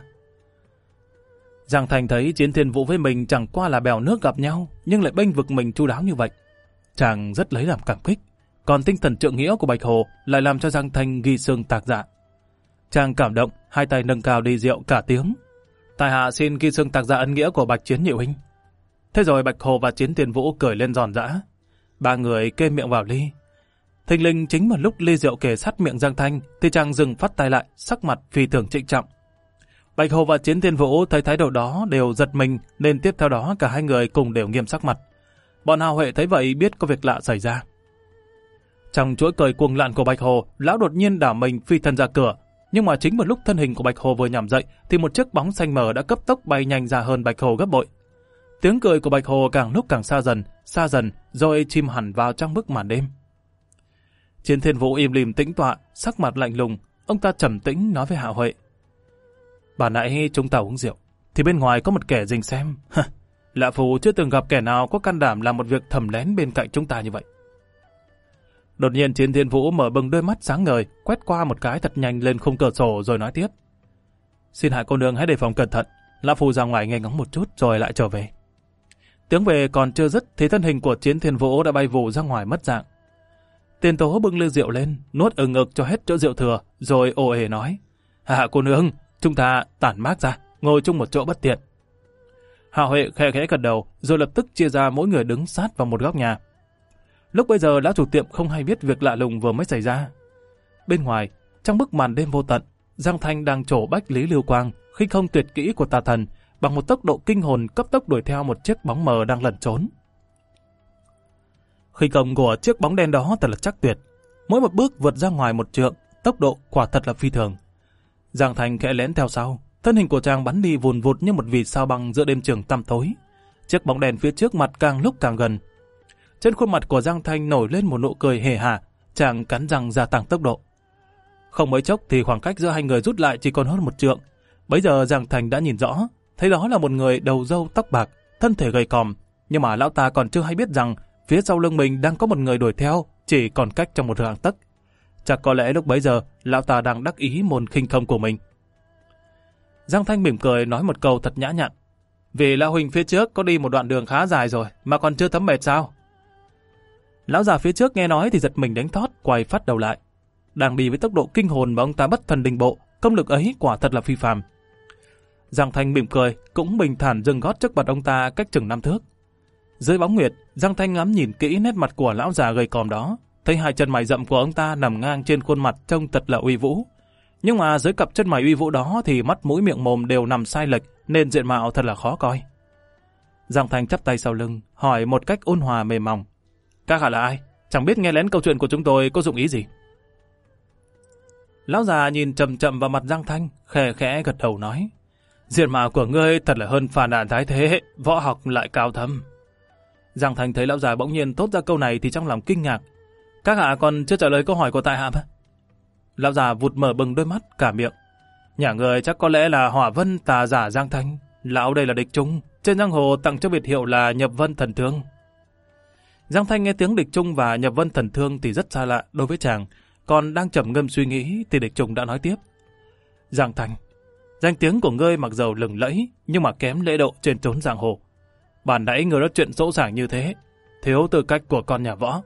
Giang Thành thấy Chiến Thiên Vũ với mình chẳng qua là bèo nước gặp nhau, nhưng lại bênh vực mình chu đáo như vậy. Chàng rất lấy làm cảm kích, còn tinh thần trượng nghĩa của Bạch Hồ lại làm cho Giang Thành ghi xương tạc dạ. Chàng cảm động, hai tay nâng cao ly rượu cả tiếng. Tại hạ xin ghi xương tạc dạ ân nghĩa của Bạch Chiến nhị huynh. Thế rồi Bạch Hồ và Chiến Thiên Vũ cười lên giòn giã. Ba người kê miệng vào ly. Thình lình chính một lúc ly rượu kề sát miệng Giang Thanh thì chàng dừng phát tay lại, sắc mặt phi thường trịnh trọng. Bạch Hồ và Chiến Thiên Vũ thấy thái độ đó đều giật mình, nên tiếp theo đó cả hai người cùng đều nghiêm sắc mặt. Bọn Hào Huệ thấy vậy biết có việc lạ xảy ra. Trong chuỗi cười cuồng loạn của Bạch Hồ, lão đột nhiên đảo mình phi thân ra cửa, Nhưng mà chính một lúc thân hình của Bạch Hồ vừa nhỏm dậy thì một chiếc bóng xanh mờ đã cấp tốc bay nhanh ra hơn Bạch Hồ gấp bội. Tiếng cười của Bạch Hồ càng lúc càng xa dần, xa dần rồi chìm hẳn vào trong bức màn đêm. Chiến Thiên Vũ im lìm tĩnh tọa, sắc mặt lạnh lùng, ông ta trầm tĩnh nói với Hạ Huệ: "Bà nãy chúng ta uống rượu, thì bên ngoài có một kẻ rình xem. Lạ phù chưa từng gặp kẻ nào có can đảm làm một việc thầm lén bên cạnh chúng ta như vậy." Đột nhiên Chiến Thiên Vũ mở bừng đôi mắt sáng ngời, quét qua một cái thật nhanh lên khung cửa sổ rồi nói tiếp: "Xin Hạ cô nương hãy đề phòng cẩn thận, Lạ phù ra ngoài nghe ngóng một chút rồi lại trở về." Tiếng về còn chưa dứt thì thân hình của Chiến Thiên Vũ đã bay vù ra ngoài mất dạng. Tiền Tố bưng ly rượu lên, nuốt ừng ực cho hết chỗ rượu thừa, rồi ồ ề nói: "Hạ cô nương, chúng ta tản mát ra, ngồi chung một chỗ bất tiện." Hạ Huệ khẽ khẽ gật đầu, rồi lập tức chia ra mỗi người đứng sát vào một góc nhà. Lúc bây giờ lão chủ tiệm không hay biết việc lạ lùng vừa mới xảy ra. Bên ngoài, trong bức màn đêm vô tận, Giang Thanh đang trổ bách lý lưu quang, khinh không tuyệt kỹ của tà thần, bằng một tốc độ kinh hồn cấp tốc đuổi theo một chiếc bóng mờ đang lẩn trốn. Khinh công của chiếc bóng đen đó thật là chắc tuyệt, mỗi một bước vượt ra ngoài một trượng, tốc độ quả thật là phi thường. Giang Thanh khẽ lén theo sau, thân hình của chàng bắn đi vùn vụt như một vì sao băng giữa đêm trường tăm tối. Chiếc bóng đèn phía trước mặt càng lúc càng gần. Trên khuôn mặt của Giang Thanh nổi lên một nụ cười hề hà, chàng cắn răng gia tăng tốc độ. Không mấy chốc thì khoảng cách giữa hai người rút lại chỉ còn hơn một trượng. Bấy giờ Giang Thanh đã nhìn rõ, thấy đó là một người đầu râu tóc bạc, thân thể gầy còm, nhưng mà lão ta còn chưa hay biết rằng phía sau lưng mình đang có một người đuổi theo, chỉ còn cách trong một hàng tấc. Chắc có lẽ lúc bấy giờ lão ta đang đắc ý môn khinh công của mình. Giang Thanh mỉm cười nói một câu thật nhã nhặn: "Vì lão huynh phía trước có đi một đoạn đường khá dài rồi mà còn chưa thấm mệt sao?" Lão già phía trước nghe nói thì giật mình đánh thót, quay phát đầu lại. Đang đi với tốc độ kinh hồn mà ông ta bất thần đình bộ, công lực ấy quả thật là phi phàm. Giang Thanh mỉm cười, cũng bình thản dừng gót trước mặt ông ta cách chừng năm thước. Dưới bóng nguyệt, Giang Thanh ngắm nhìn kỹ nét mặt của lão già gầy còm đó, thấy hai chân mày rậm của ông ta nằm ngang trên khuôn mặt trông thật là uy vũ. Nhưng mà dưới cặp chân mày uy vũ đó thì mắt mũi miệng mồm đều nằm sai lệch, nên diện mạo thật là khó coi. Giang Thanh chắp tay sau lưng, hỏi một cách ôn hòa mềm mỏng: "Các hạ là ai? Chẳng biết nghe lén câu chuyện của chúng tôi có dụng ý gì?" Lão già nhìn chậm chậm vào mặt Giang Thanh, khẽ khẽ gật đầu nói: "Diện mạo của ngươi thật là hơn phàn đàn thái thế, võ học lại cao thâm." Giang Thanh thấy lão già bỗng nhiên thốt ra câu này thì trong lòng kinh ngạc: "Các hạ còn chưa trả lời câu hỏi của tại hạ mà?" Lão già vụt mở bừng đôi mắt cả miệng: "Nhà người chắc có lẽ là Hỏa Vân tà giả Giang Thanh. Lão đây là Địch Trung, trên giang hồ tặng cho biệt hiệu là Nhập Vân Thần Thương." Giang Thanh nghe tiếng Địch Trung và Nhập Vân Thần Thương thì rất xa lạ đối với chàng, còn đang trầm ngâm suy nghĩ thì Địch Trung đã nói tiếp: "Giang Thanh, danh tiếng của ngươi mặc dầu lừng lẫy nhưng mà kém lễ độ trên chốn giang hồ. Bản nãy ngươi nói chuyện dỗ dàng như thế, thiếu tư cách của con nhà võ."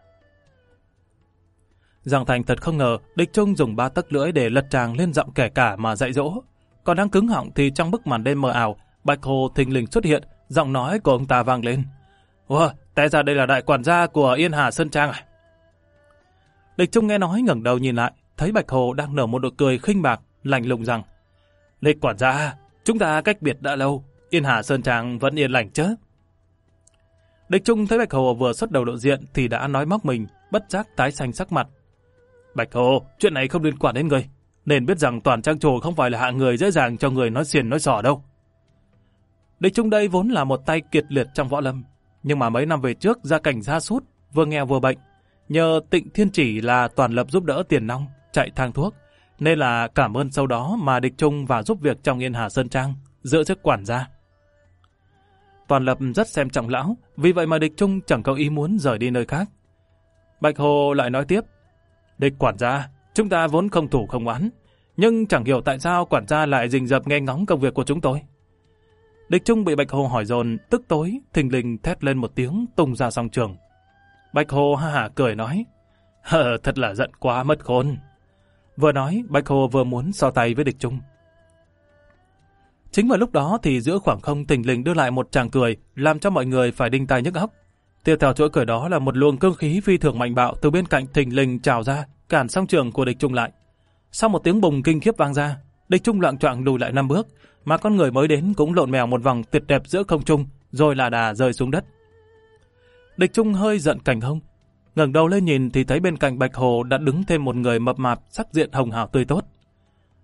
Giang Thanh thật không ngờ Địch Trung dùng ba tấc lưỡi để lật chàng lên giọng kẻ cả mà dạy dỗ. Còn đang cứng họng thì trong bức màn đêm mờ ảo, Bạch Hồ thình lình xuất hiện, giọng nói của ông ta vang lên: "Ủa, té ra đây là đại quản gia của Yên Hà Sơn Trang à?" Địch Trung nghe nói ngẩng đầu nhìn lại, thấy Bạch Hồ đang nở một nụ cười khinh bạc, lạnh lùng rằng: "Địch quản gia, chúng ta cách biệt đã lâu, Yên Hà Sơn Trang vẫn yên lành chứ?" Địch Trung thấy Bạch Hồ vừa xuất đầu lộ diện thì đã nói móc mình, bất giác tái xanh sắc mặt: "Bạch Hồ, chuyện này không liên quan đến người, nên biết rằng Toàn Trang Trù không phải là hạng người dễ dàng cho người nói xiên nói xỏ đâu." Địch Trung đây vốn là một tay kiệt liệt trong võ lâm, nhưng mà mấy năm về trước gia cảnh sa sút, vừa nghèo vừa bệnh, nhờ Tịnh Thiên Chỉ là Toàn Lập giúp đỡ tiền nong, chạy thang thuốc, nên là cảm ơn sau đó mà Địch Trung và giúp việc trong Yên Hà Sơn Trang, giữ chức quản gia. Toàn Lập rất xem trọng lão, vì vậy mà Địch Trung chẳng có ý muốn rời đi nơi khác. Bạch Hồ lại nói tiếp: "Địch quản gia, chúng ta vốn không thủ không oán, nhưng chẳng hiểu tại sao quản gia lại rình rập nghe ngóng công việc của chúng tôi." Địch Trung bị Bạch Hồ hỏi dồn, tức tối, thình lình thét lên một tiếng tung ra song trường. Bạch Hồ ha hả cười nói: "Hờ, thật là giận quá mất khôn." Vừa nói, Bạch Hồ vừa muốn so tay với Địch Trung. Chính vào lúc đó thì giữa khoảng không thình lình đưa lại một tràng cười, làm cho mọi người phải đinh tai nhức óc. Tiếp theo chuỗi cười đó là một luồng cương khí phi thường mạnh bạo từ bên cạnh thình lình trào ra, cản song trường của Địch Trung lại. Sau một tiếng bùng kinh khiếp vang ra, Địch Trung loạng choạng lùi lại năm bước, mà con người mới đến cũng lộn mèo một vòng tuyệt đẹp giữa không trung, rồi là đà rơi xuống đất. Địch Trung hơi giận cảnh hông, ngẩng đầu lên nhìn thì thấy bên cạnh Bạch Hồ đã đứng thêm một người mập mạp, sắc diện hồng hào tươi tốt.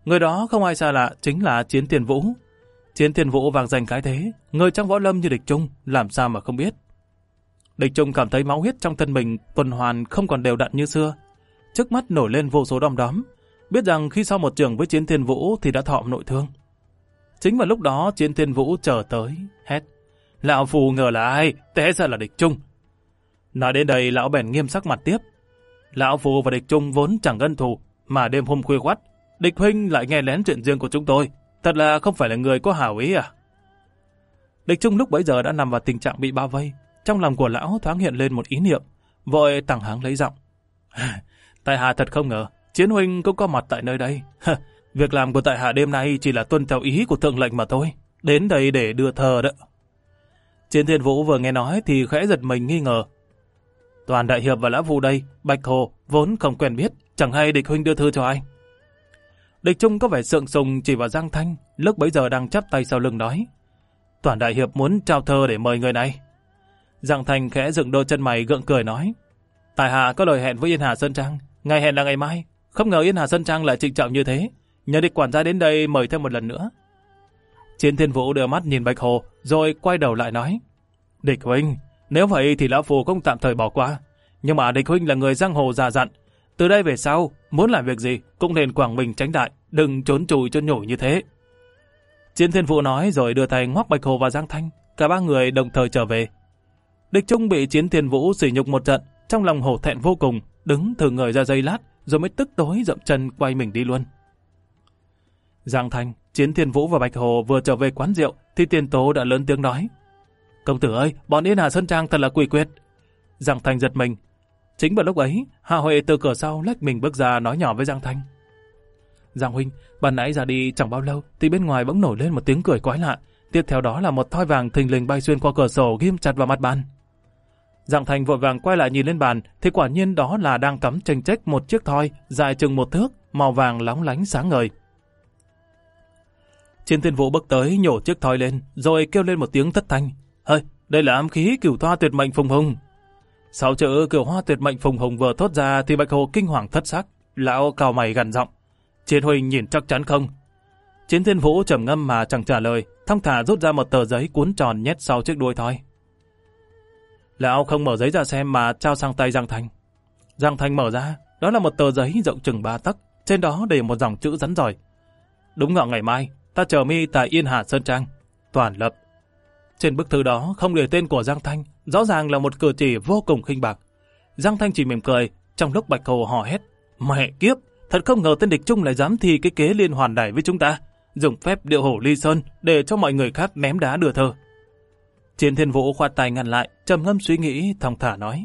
Người đó không ai xa lạ, chính là Chiến Thiên Vũ. Chiến Thiên Vũ vang danh cái thế, người trong võ lâm như Địch Trung, làm sao mà không biết. Địch Trung cảm thấy máu huyết trong thân mình tuần hoàn không còn đều đặn như xưa. Trước mắt nổi lên vô số đom đóm, biết rằng khi sau một trường với Chiến Thiên Vũ thì đã thọ nội thương. Chính vào lúc đó Chiến Thiên Vũ chờ tới, hét: Lão phù ngờ là ai? Té ra là Địch Trung. Nói đến đây lão bèn nghiêm sắc mặt tiếp: Lão phù và Địch Trung vốn chẳng ân thù, mà đêm hôm khuya khoắt, Địch huynh lại nghe lén chuyện riêng của chúng tôi, thật là không phải là người có hảo ý à? Địch Trung lúc bấy giờ đã nằm vào tình trạng bị bao vây, trong lòng của lão thoáng hiện lên một ý niệm, vội tằng hắng lấy giọng: Tại hạ thật không ngờ Chiến huynh cũng có mặt tại nơi đây. Việc làm của tại hạ đêm nay chỉ là tuân theo ý của thượng lệnh mà thôi, đến đây để đưa thờ đó. Chiến Thiên Vũ vừa nghe nói thì khẽ giật mình nghi ngờ: Toàn đại hiệp và lão phu đây, Bạch Hồ vốn không quen biết, chẳng hay Địch huynh đưa thư cho ai? Địch Trung có vẻ sượng sùng chỉ vào Giang Thanh, lúc bấy giờ đang chắp tay sau lưng nói: Toàn đại hiệp muốn trao thơ để mời người này. Giang Thanh khẽ dựng đôi chân mày gượng cười nói: Tại hạ có lời hẹn với Yên Hà Sơn Trang, ngày hẹn là ngày mai, không ngờ Yên Hà Sơn Trang lại trịnh trọng như thế, nhờ Địch quản gia đến đây mời thêm một lần nữa. Chiến Thiên Vũ đưa mắt nhìn Bạch Hồ, rồi quay đầu lại nói: Địch huynh, nếu vậy thì lão phu cũng tạm thời bỏ qua, nhưng mà Địch huynh là người giang hồ già dặn, từ đây về sau muốn làm việc gì cũng nên quảng bình tránh đại, đừng trốn trùi cho nhủi như thế. Chiến Thiên Vũ nói rồi đưa tay ngoắc Bạch Hồ và Giang Thanh, cả ba người đồng thời trở về. Địch Trung bị Chiến Thiên Vũ sỉ nhục một trận, trong lòng hổ thẹn vô cùng, đứng thử người ra giây lát, rồi mới tức tối dậm chân quay mình đi luôn. Giang Thanh, Chiến Thiên Vũ và Bạch Hồ vừa trở về quán rượu thì Tiền Tố đã lớn tiếng nói: Công tử ơi, bọn Yên Hà Sơn Trang thật là quỷ quyệt. Giang Thanh giật mình. Chính vào lúc ấy, Hạ Huệ từ cửa sau lách mình bước ra nói nhỏ với Giang Thanh: Giang huynh, ban nãy ra đi chẳng bao lâu thì bên ngoài bỗng nổi lên một tiếng cười quái lạ, tiếp theo đó là một thoi vàng thình lình bay xuyên qua cửa sổ ghim chặt vào mặt bàn. Giang Thanh vội vàng quay lại nhìn lên bàn thì quả nhiên đó là đang cắm chênh chếch một chiếc thoi dài chừng một thước, màu vàng lóng lánh sáng ngời. Chiến Thiên Vũ bước tới nhổ chiếc thoi lên, rồi kêu lên một tiếng thất thanh: Hơi, đây là ám khí cửu hoa tuyệt mệnh phùng hùng. Sáu chữ cửu hoa tuyệt mệnh phùng hùng vừa thốt ra thì Bạch Hồ kinh hoàng thất sắc, lão cau mày gằn giọng: Chiến huynh nhìn chắc chắn không? Chiến Thiên Vũ trầm ngâm mà chẳng trả lời, thong thả rút ra một tờ giấy cuốn tròn nhét sau chiếc đuôi thoi. Lão không mở giấy ra xem mà trao sang tay Giang Thanh. Giang Thanh mở ra, đó là một tờ giấy rộng chừng ba tấc, trên đó để một dòng chữ rắn rỏi: Đúng ngọ ngày mai, ta chờ mi tại Yên Hà Sơn Trang, Toàn Lập. Trên bức thư đó không để tên của Giang Thanh, rõ ràng là một cử chỉ vô cùng khinh bạc. Giang Thanh chỉ mỉm cười, trong lúc Bạch Hồ hò hét: Mẹ kiếp, thật không ngờ tên Địch Trung lại dám thi cái kế liên hoàn đẩy với chúng ta, dùng phép điệu hổ ly sơn để cho mọi người khác ném đá đưa thơ. Chiến Thiên Vũ khoát tay ngăn lại, trầm ngâm suy nghĩ, thong thả nói: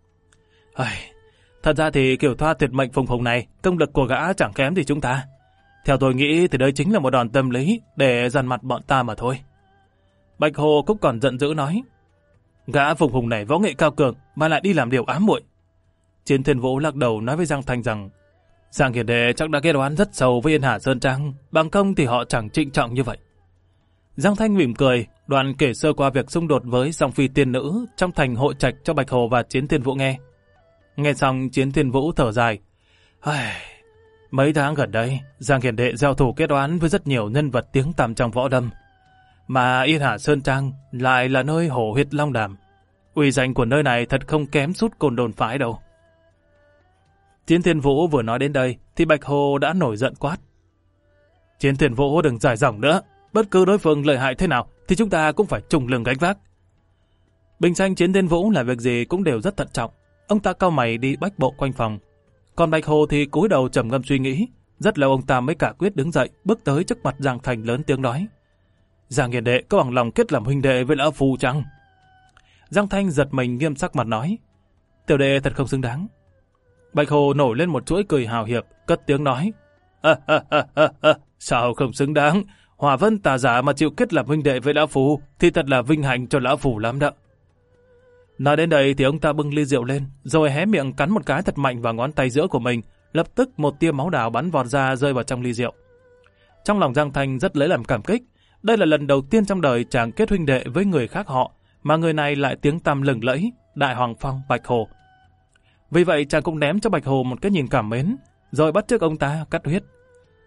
Thật ra thì kiểu thoa tuyệt mệnh phùng hùng này, công lực của gã chẳng kém gì chúng ta. Theo tôi nghĩ thì đây chính là một đòn tâm lý để dằn mặt bọn ta mà thôi. Bạch Hồ cũng còn giận dữ nói: Gã phùng hùng này võ nghệ cao cường mà lại đi làm điều ám muội. Chiến Thiên Vũ lắc đầu nói với Giang Thanh rằng Giang Hiền Đệ chắc đã kết oán rất sâu với Yên Hà Sơn Trang, bằng không thì họ chẳng trịnh trọng như vậy. Giang Thanh mỉm cười, đoạn kể sơ qua việc xung đột với song phi tiên nữ trong thành hội trạch cho Bạch Hồ và Chiến Thiên Vũ nghe. Nghe xong, Chiến Thiên Vũ thở dài: Mấy tháng gần đây, Giang Hiền Đệ giao thủ kết oán với rất nhiều nhân vật tiếng tăm trong võ lâm, mà Yên Hà Sơn Trang lại là nơi hổ huyết long đàm. Uy danh của nơi này thật không kém sút Côn Đồn phái đâu. Chiến Thiên Vũ vừa nói đến đây thì Bạch Hồ đã nổi giận quát: Chiến Thiên Vũ đừng dài dòng nữa, bất cứ đối phương lợi hại thế nào thì chúng ta cũng phải trùng lưng gánh vác. Bình sanh Chiến Thiên Vũ làm việc gì cũng đều rất thận trọng, ông ta cau mày đi bách bộ quanh phòng. Còn Bạch Hồ thì cúi đầu trầm ngâm suy nghĩ, rất lâu ông ta mới cả quyết đứng dậy, bước tới trước mặt Giang Thành lớn tiếng nói: Giang Hiền Đệ có bằng lòng kết làm huynh đệ với lão phu chăng? Giang Thanh giật mình nghiêm sắc mặt nói: Tiểu đệ thật không xứng đáng. Bạch Hồ nổi lên một chuỗi cười hào hiệp, cất tiếng nói: à, à, à, à, à, Sao không xứng đáng? Hỏa Vân tà giả mà chịu kết làm huynh đệ với lão phu thì thật là vinh hạnh cho lão phu lắm đó. Nói đến đây thì ông ta bưng ly rượu lên, rồi hé miệng cắn một cái thật mạnh vào ngón tay giữa của mình, lập tức một tia máu đào bắn vọt ra rơi vào trong ly rượu. Trong lòng Giang Thanh rất lấy làm cảm kích, đây là lần đầu tiên trong đời chàng kết huynh đệ với người khác họ, mà người này lại tiếng tăm lừng lẫy, Đại Hoàng Phong Bạch Hồ. Vì vậy chàng cũng ném cho Bạch Hồ một cái nhìn cảm mến, rồi bắt chước ông ta cắt huyết.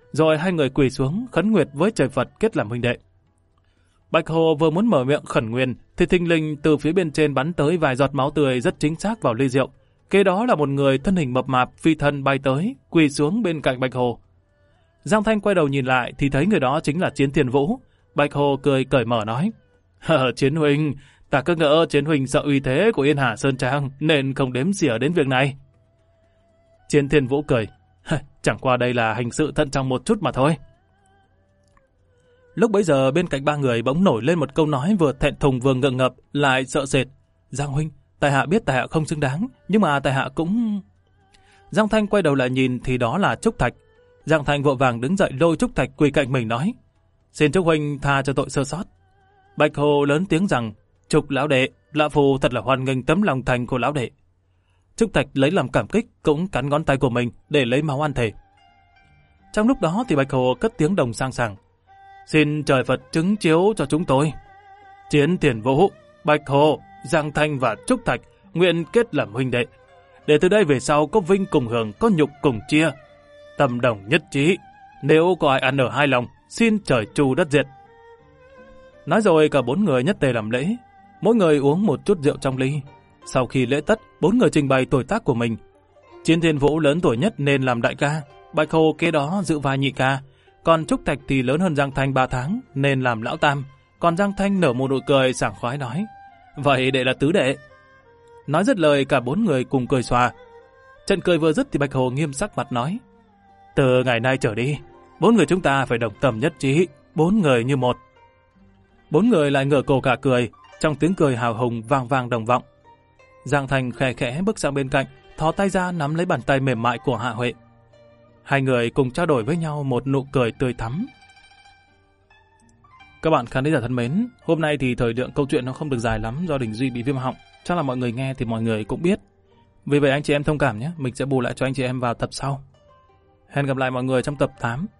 Rồi hai người quỳ xuống khấn nguyệt với trời Phật kết làm huynh đệ. Bạch Hồ vừa muốn mở miệng khẩn nguyện thì thình lình từ phía bên trên bắn tới vài giọt máu tươi rất chính xác vào ly rượu. Kế đó là một người thân hình mập mạp phi thân bay tới, quỳ xuống bên cạnh Bạch Hồ. Giang Thanh quay đầu nhìn lại thì thấy người đó chính là Chiến Thiên Vũ. Bạch Hồ cười cởi mở nói: Chiến huynh, ta cứ ngỡ Chiến huynh sợ uy thế của Yên Hà Sơn Trang nên không đếm xỉa đến việc này. Chiến Thiên Vũ cười: Chẳng qua đây là hành sự thận trọng một chút mà thôi. Lúc bấy giờ bên cạnh ba người bỗng nổi lên một câu nói vừa thẹn thùng vừa ngượng ngập lại sợ sệt: Giang huynh, tại hạ biết tại hạ không xứng đáng, nhưng mà tại hạ cũng... Giang Thanh quay đầu lại nhìn thì đó là Trúc Thạch. Giang Thanh vội vàng đứng dậy lôi Trúc Thạch quỳ cạnh mình nói: Xin Trúc huynh tha cho tội sơ sót. Bạch Hồ lớn tiếng rằng: Trúc lão đệ, lão phu thật là hoan nghênh tấm lòng thành của lão đệ. Trúc Thạch lấy làm cảm kích cũng cắn ngón tay của mình để lấy máu ăn thể. Trong lúc đó thì Bạch Hồ cất tiếng đồng sang sảng: Xin trời Phật chứng chiếu cho chúng tôi. Chiến Thiên Vũ, Bạch Hồ, Giang Thanh và Trúc Thạch nguyện kết làm huynh đệ, để từ đây về sau có vinh cùng hưởng, có nhục cùng chia, tâm đồng nhất trí. Nếu có ai ăn ở hai lòng, xin trời tru đất diệt. Nói rồi cả bốn người nhất tề làm lễ, mỗi người uống một chút rượu trong ly. Sau khi lễ tất, bốn người trình bày tuổi tác của mình. Chiến Thiên Vũ lớn tuổi nhất nên làm đại ca, Bạch Hồ kế đó giữ vai nhị ca, còn Trúc Thạch thì lớn hơn Giang Thanh ba tháng nên làm lão tam. Còn Giang Thanh nở một nụ cười sảng khoái nói: Vậy đệ là tứ đệ. Nói dứt lời cả bốn người cùng cười xòa. Trận cười vừa dứt thì Bạch Hồ nghiêm sắc mặt nói: Từ ngày nay trở đi, bốn người chúng ta phải đồng tâm nhất trí, bốn người như một. Bốn người lại ngửa cổ cả cười, trong tiếng cười hào hùng vang vang đồng vọng. Giang Thanh khẽ khẽ bước sang bên cạnh, thò tay ra nắm lấy bàn tay mềm mại của Hạ Huệ. Hai người cùng trao đổi với nhau một nụ cười tươi thắm. Các bạn khán giả thân mến, hôm nay thì thời lượng câu chuyện nó không được dài lắm do Đình Duy bị viêm họng. Chắc là mọi người nghe thì mọi người cũng biết. Vì vậy anh chị em thông cảm nhé, mình sẽ bù lại cho anh chị em vào tập sau. Hẹn gặp lại mọi người trong tập tám.